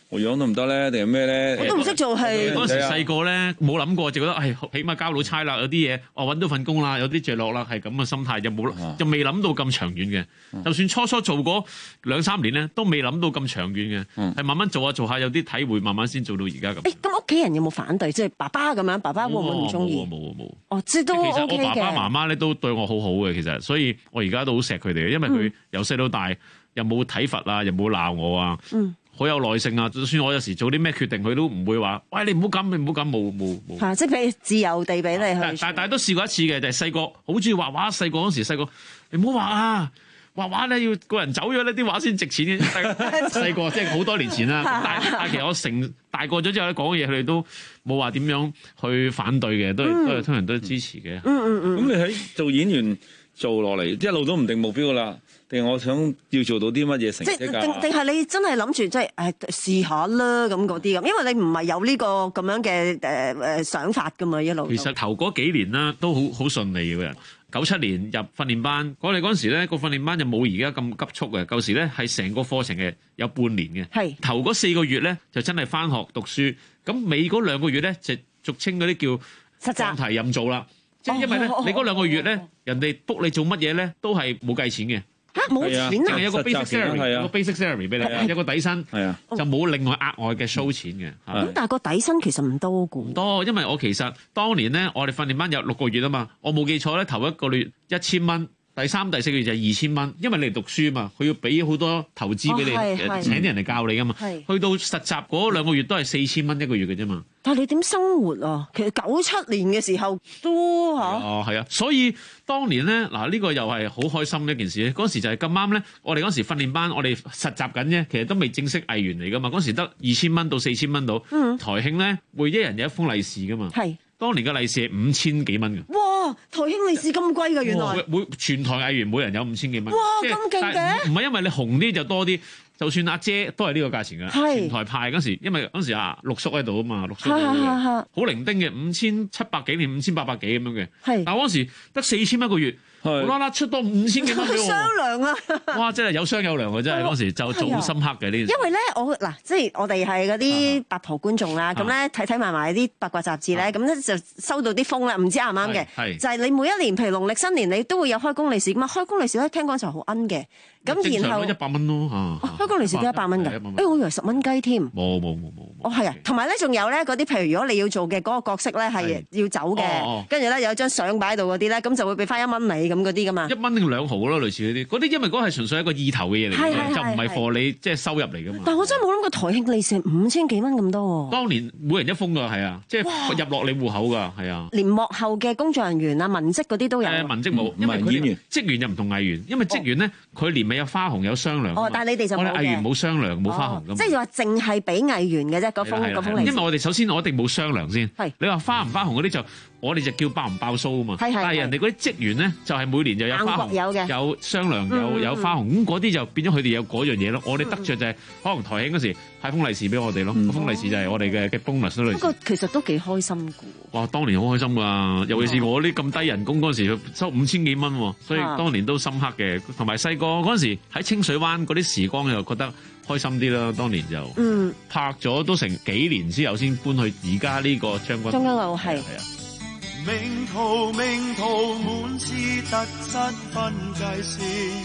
我樣都唔得咧，定係咩咧？ 我都唔識做戲。 嗰時細個咧冇諗過，就覺得係起碼交到差啦，有啲嘢我揾到份工啦，有啲着落啦，係咁嘅心態，就冇就未諗到咁長遠嘅。就算初初做嗰兩三年咧，都未諗到咁長遠嘅，係慢慢做下做下，有啲體會，慢慢先做到而家咁。 誒，咁屋企人有冇反對？即係爸爸咁樣，爸爸會唔會唔中意？ 冇冇冇。 哦，即係都 OK 嘅。 其實我爸爸媽媽咧都對我好好嘅，其實，所以我而家都好錫佢哋嘅，因為佢由細到大又冇體罰啊，又冇鬧我啊。嗯。好有耐性啊！就算我有時做啲咩決定，佢都唔會話：喂，你唔好咁，你唔好咁，冇冇冇。 嚇！即係俾自由地俾你去。 但但但都試過一次嘅，就係細個好中意畫畫。細個嗰時細個，你唔好畫啊！畫畫咧要個人走咗呢啲畫先值錢嘅。細個即係好多年前啦。但但其實我成大個咗之後咧，講嘢佢哋都冇話點樣去反對嘅，都係、嗯、都係通常都支持嘅。 嗯嗯嗯。咁你喺做演員做落嚟，一路都唔定目標㗎啦。定係我想要做到啲乜嘢成績㗎？ 定定係你真係諗住即係誒試下啦咁嗰啲咁，因為你唔係有呢個咁樣嘅誒誒想法㗎嘛一路。 其實頭嗰幾年啦都好好順利嘅。九七年入訓練班，我哋嗰陣時咧個訓練班就冇而家咁急速嘅。舊時咧係成個課程嘅有半年嘅。係頭嗰四個月咧就真係返學讀書，咁尾嗰兩個月咧就俗稱嗰啲叫實習放題任做啦。即係因為咧你嗰兩個月咧人哋 book 你做乜嘢咧都係冇計錢嘅。 嚇冇錢啊！ 淨係有個 basic salary，有個 basic salary 俾你，有個底薪，就冇另外額外嘅 show 錢嘅。 咁但係個底薪其實唔多嘅。唔多，因為我其實當年咧，我哋訓練班有六個月啊嘛，我冇記錯咧，頭一個月一千蚊，第三、第四個月就係二千蚊，因為你嚟讀書啊嘛，佢要俾好多投資俾你，哦、請啲人嚟教你噶嘛。去到實習嗰兩個月都係四千蚊一個月嘅啫嘛。 但係你點生活啊？其實九七年嘅時候都嚇。 哦，係啊，所以當年咧嗱，呢、呢個又係好開心嘅一件事。嗰時就係咁啱咧，我哋嗰時訓練班，我哋實習緊啫，其實都未正式藝員嚟噶嘛。嗰時得二千蚊到四千蚊到。嗯。台慶咧會一人有一封利是噶嘛。係。當年嘅利是係五千幾蚊嘅。哇！ 台慶利是咁貴㗎，原來。 每全台藝員每人有五千幾蚊。 哇！咁勁嘅。 唔係因為你紅啲就多啲。就算阿姐都係呢個價錢㗎，全台派嗰時，因為嗰時啊陸叔喺度啊嘛，陸叔好零丁嘅，五千七百幾年五千八百幾咁樣嘅，但係嗰時得四千蚊一個月，無啦啦出多五千幾蚊俾我， 雙糧啊！ 哇，真係有雙有糧嘅，真係嗰時就做好深刻嘅呢件事。 因為咧，我嗱即係我哋係嗰啲八婆觀眾啦，咁咧睇睇埋埋啲八卦雜誌咧，咁咧就收到啲風啦，唔知啱唔啱嘅，就係你每一年譬如農曆新年你都會有開工利是㗎嘛，開工利是咧聽講就好奀嘅。咁然後一百蚊咯嚇， 開工利是都一百蚊㗎，誒我以為十蚊雞添。 冇冇冇冇。 哦係啊，同埋咧仲有咧嗰啲譬如如果你要做嘅嗰個角色咧係要走嘅，跟住咧有張相擺喺度嗰啲咧，咁就會俾翻一蚊你咁嗰啲㗎嘛。 一蚊定兩毫咯，類似嗰啲，嗰啲因為嗰係純粹一個意頭嘅嘢嚟嘅，就唔係貨你即係收入嚟㗎嘛。 但係我真係冇諗過台慶利是五千幾蚊咁多喎。 當年每人一封㗎，係啊，即係入落你戶口㗎，係啊。 連幕後嘅工作人員啊、文職嗰啲都有。 誒文職冇，因為演員職員又唔同藝員，因為職員咧佢年尾有花紅有雙。 哦，但係你哋就冇嘅。 我哋藝員冇商量，冇花紅咁。 即係話淨係俾藝員嘅啫，嗰封嗰封利是。 因為我哋首先我一定冇商量先。係。你話花唔花紅嗰啲就我哋就叫包唔包數啊嘛。係係。但係人哋嗰啲職員咧就係每年就有花紅，有嘅，有商量，有有花紅。咁嗰啲就變咗佢哋有嗰樣嘢咯。我哋得着就係可能台慶嗰時派封利是俾我哋咯。封利是就係我哋嘅嘅 bonus 咯。 不過其實都幾開心㗎。 哇！當年好開心㗎，尤其是我啲咁低人工嗰陣時收五千幾蚊喎，所以當年都深刻嘅。同埋細個嗰陣時喺清水灣嗰啲時光又覺得開心啲啦。當年就嗯拍咗都成幾年之後先搬去而家呢個將軍。 將軍澳係。係啊。 命途命途滿是突失分界線，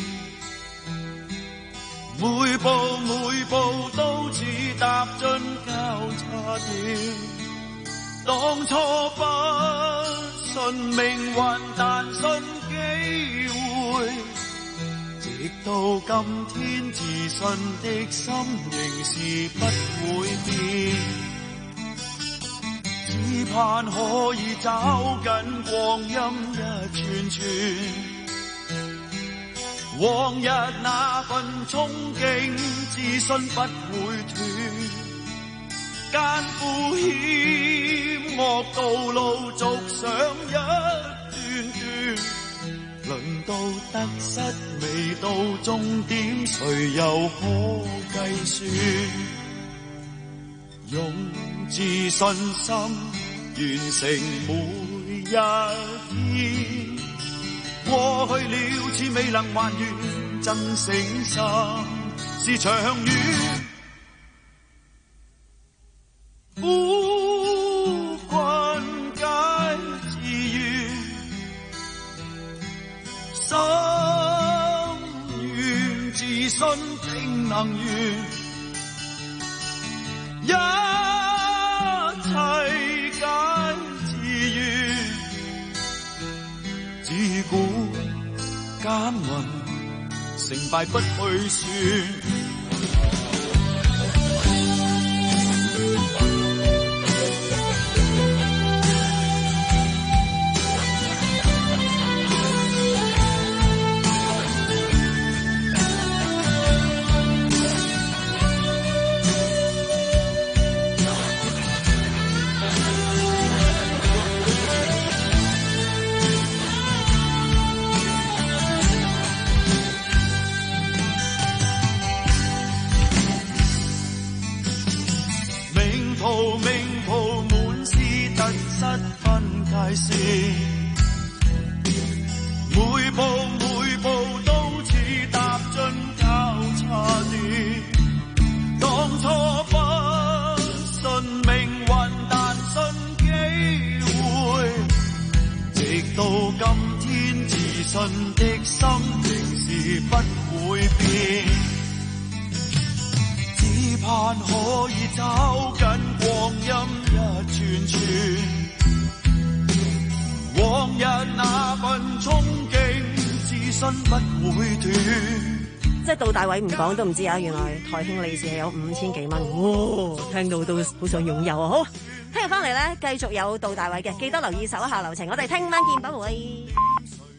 每步每步都似踏進交叉點。當初不信命運，但信機會。直到今天，自信的心仍是不會變。只盼可以找緊光陰一串串，往日那份憧憬，自信不會斷。艱苦險惡道路續上一段段，輪到得失未到終點，誰又可計算？用自信心完成每一天，過去了似未能還原，，真誠心是長遠。 心願自信定能圓，一切皆自願，自古耕耘成敗不去算。每步每步都似踏進交叉點，當初不信命運，但信機會，直到今天自信的心仍是不會變，只盼可以找緊光陰一串串，往日那份憧憬，自信不會斷。 即係到大位唔講都唔知啊！原來台慶利是係有五千幾蚊，哇！聽到都好想擁有啊！好，聽日翻嚟咧，繼續有到大位嘅，記得留意手下留情。我哋聽晚見，拜拜。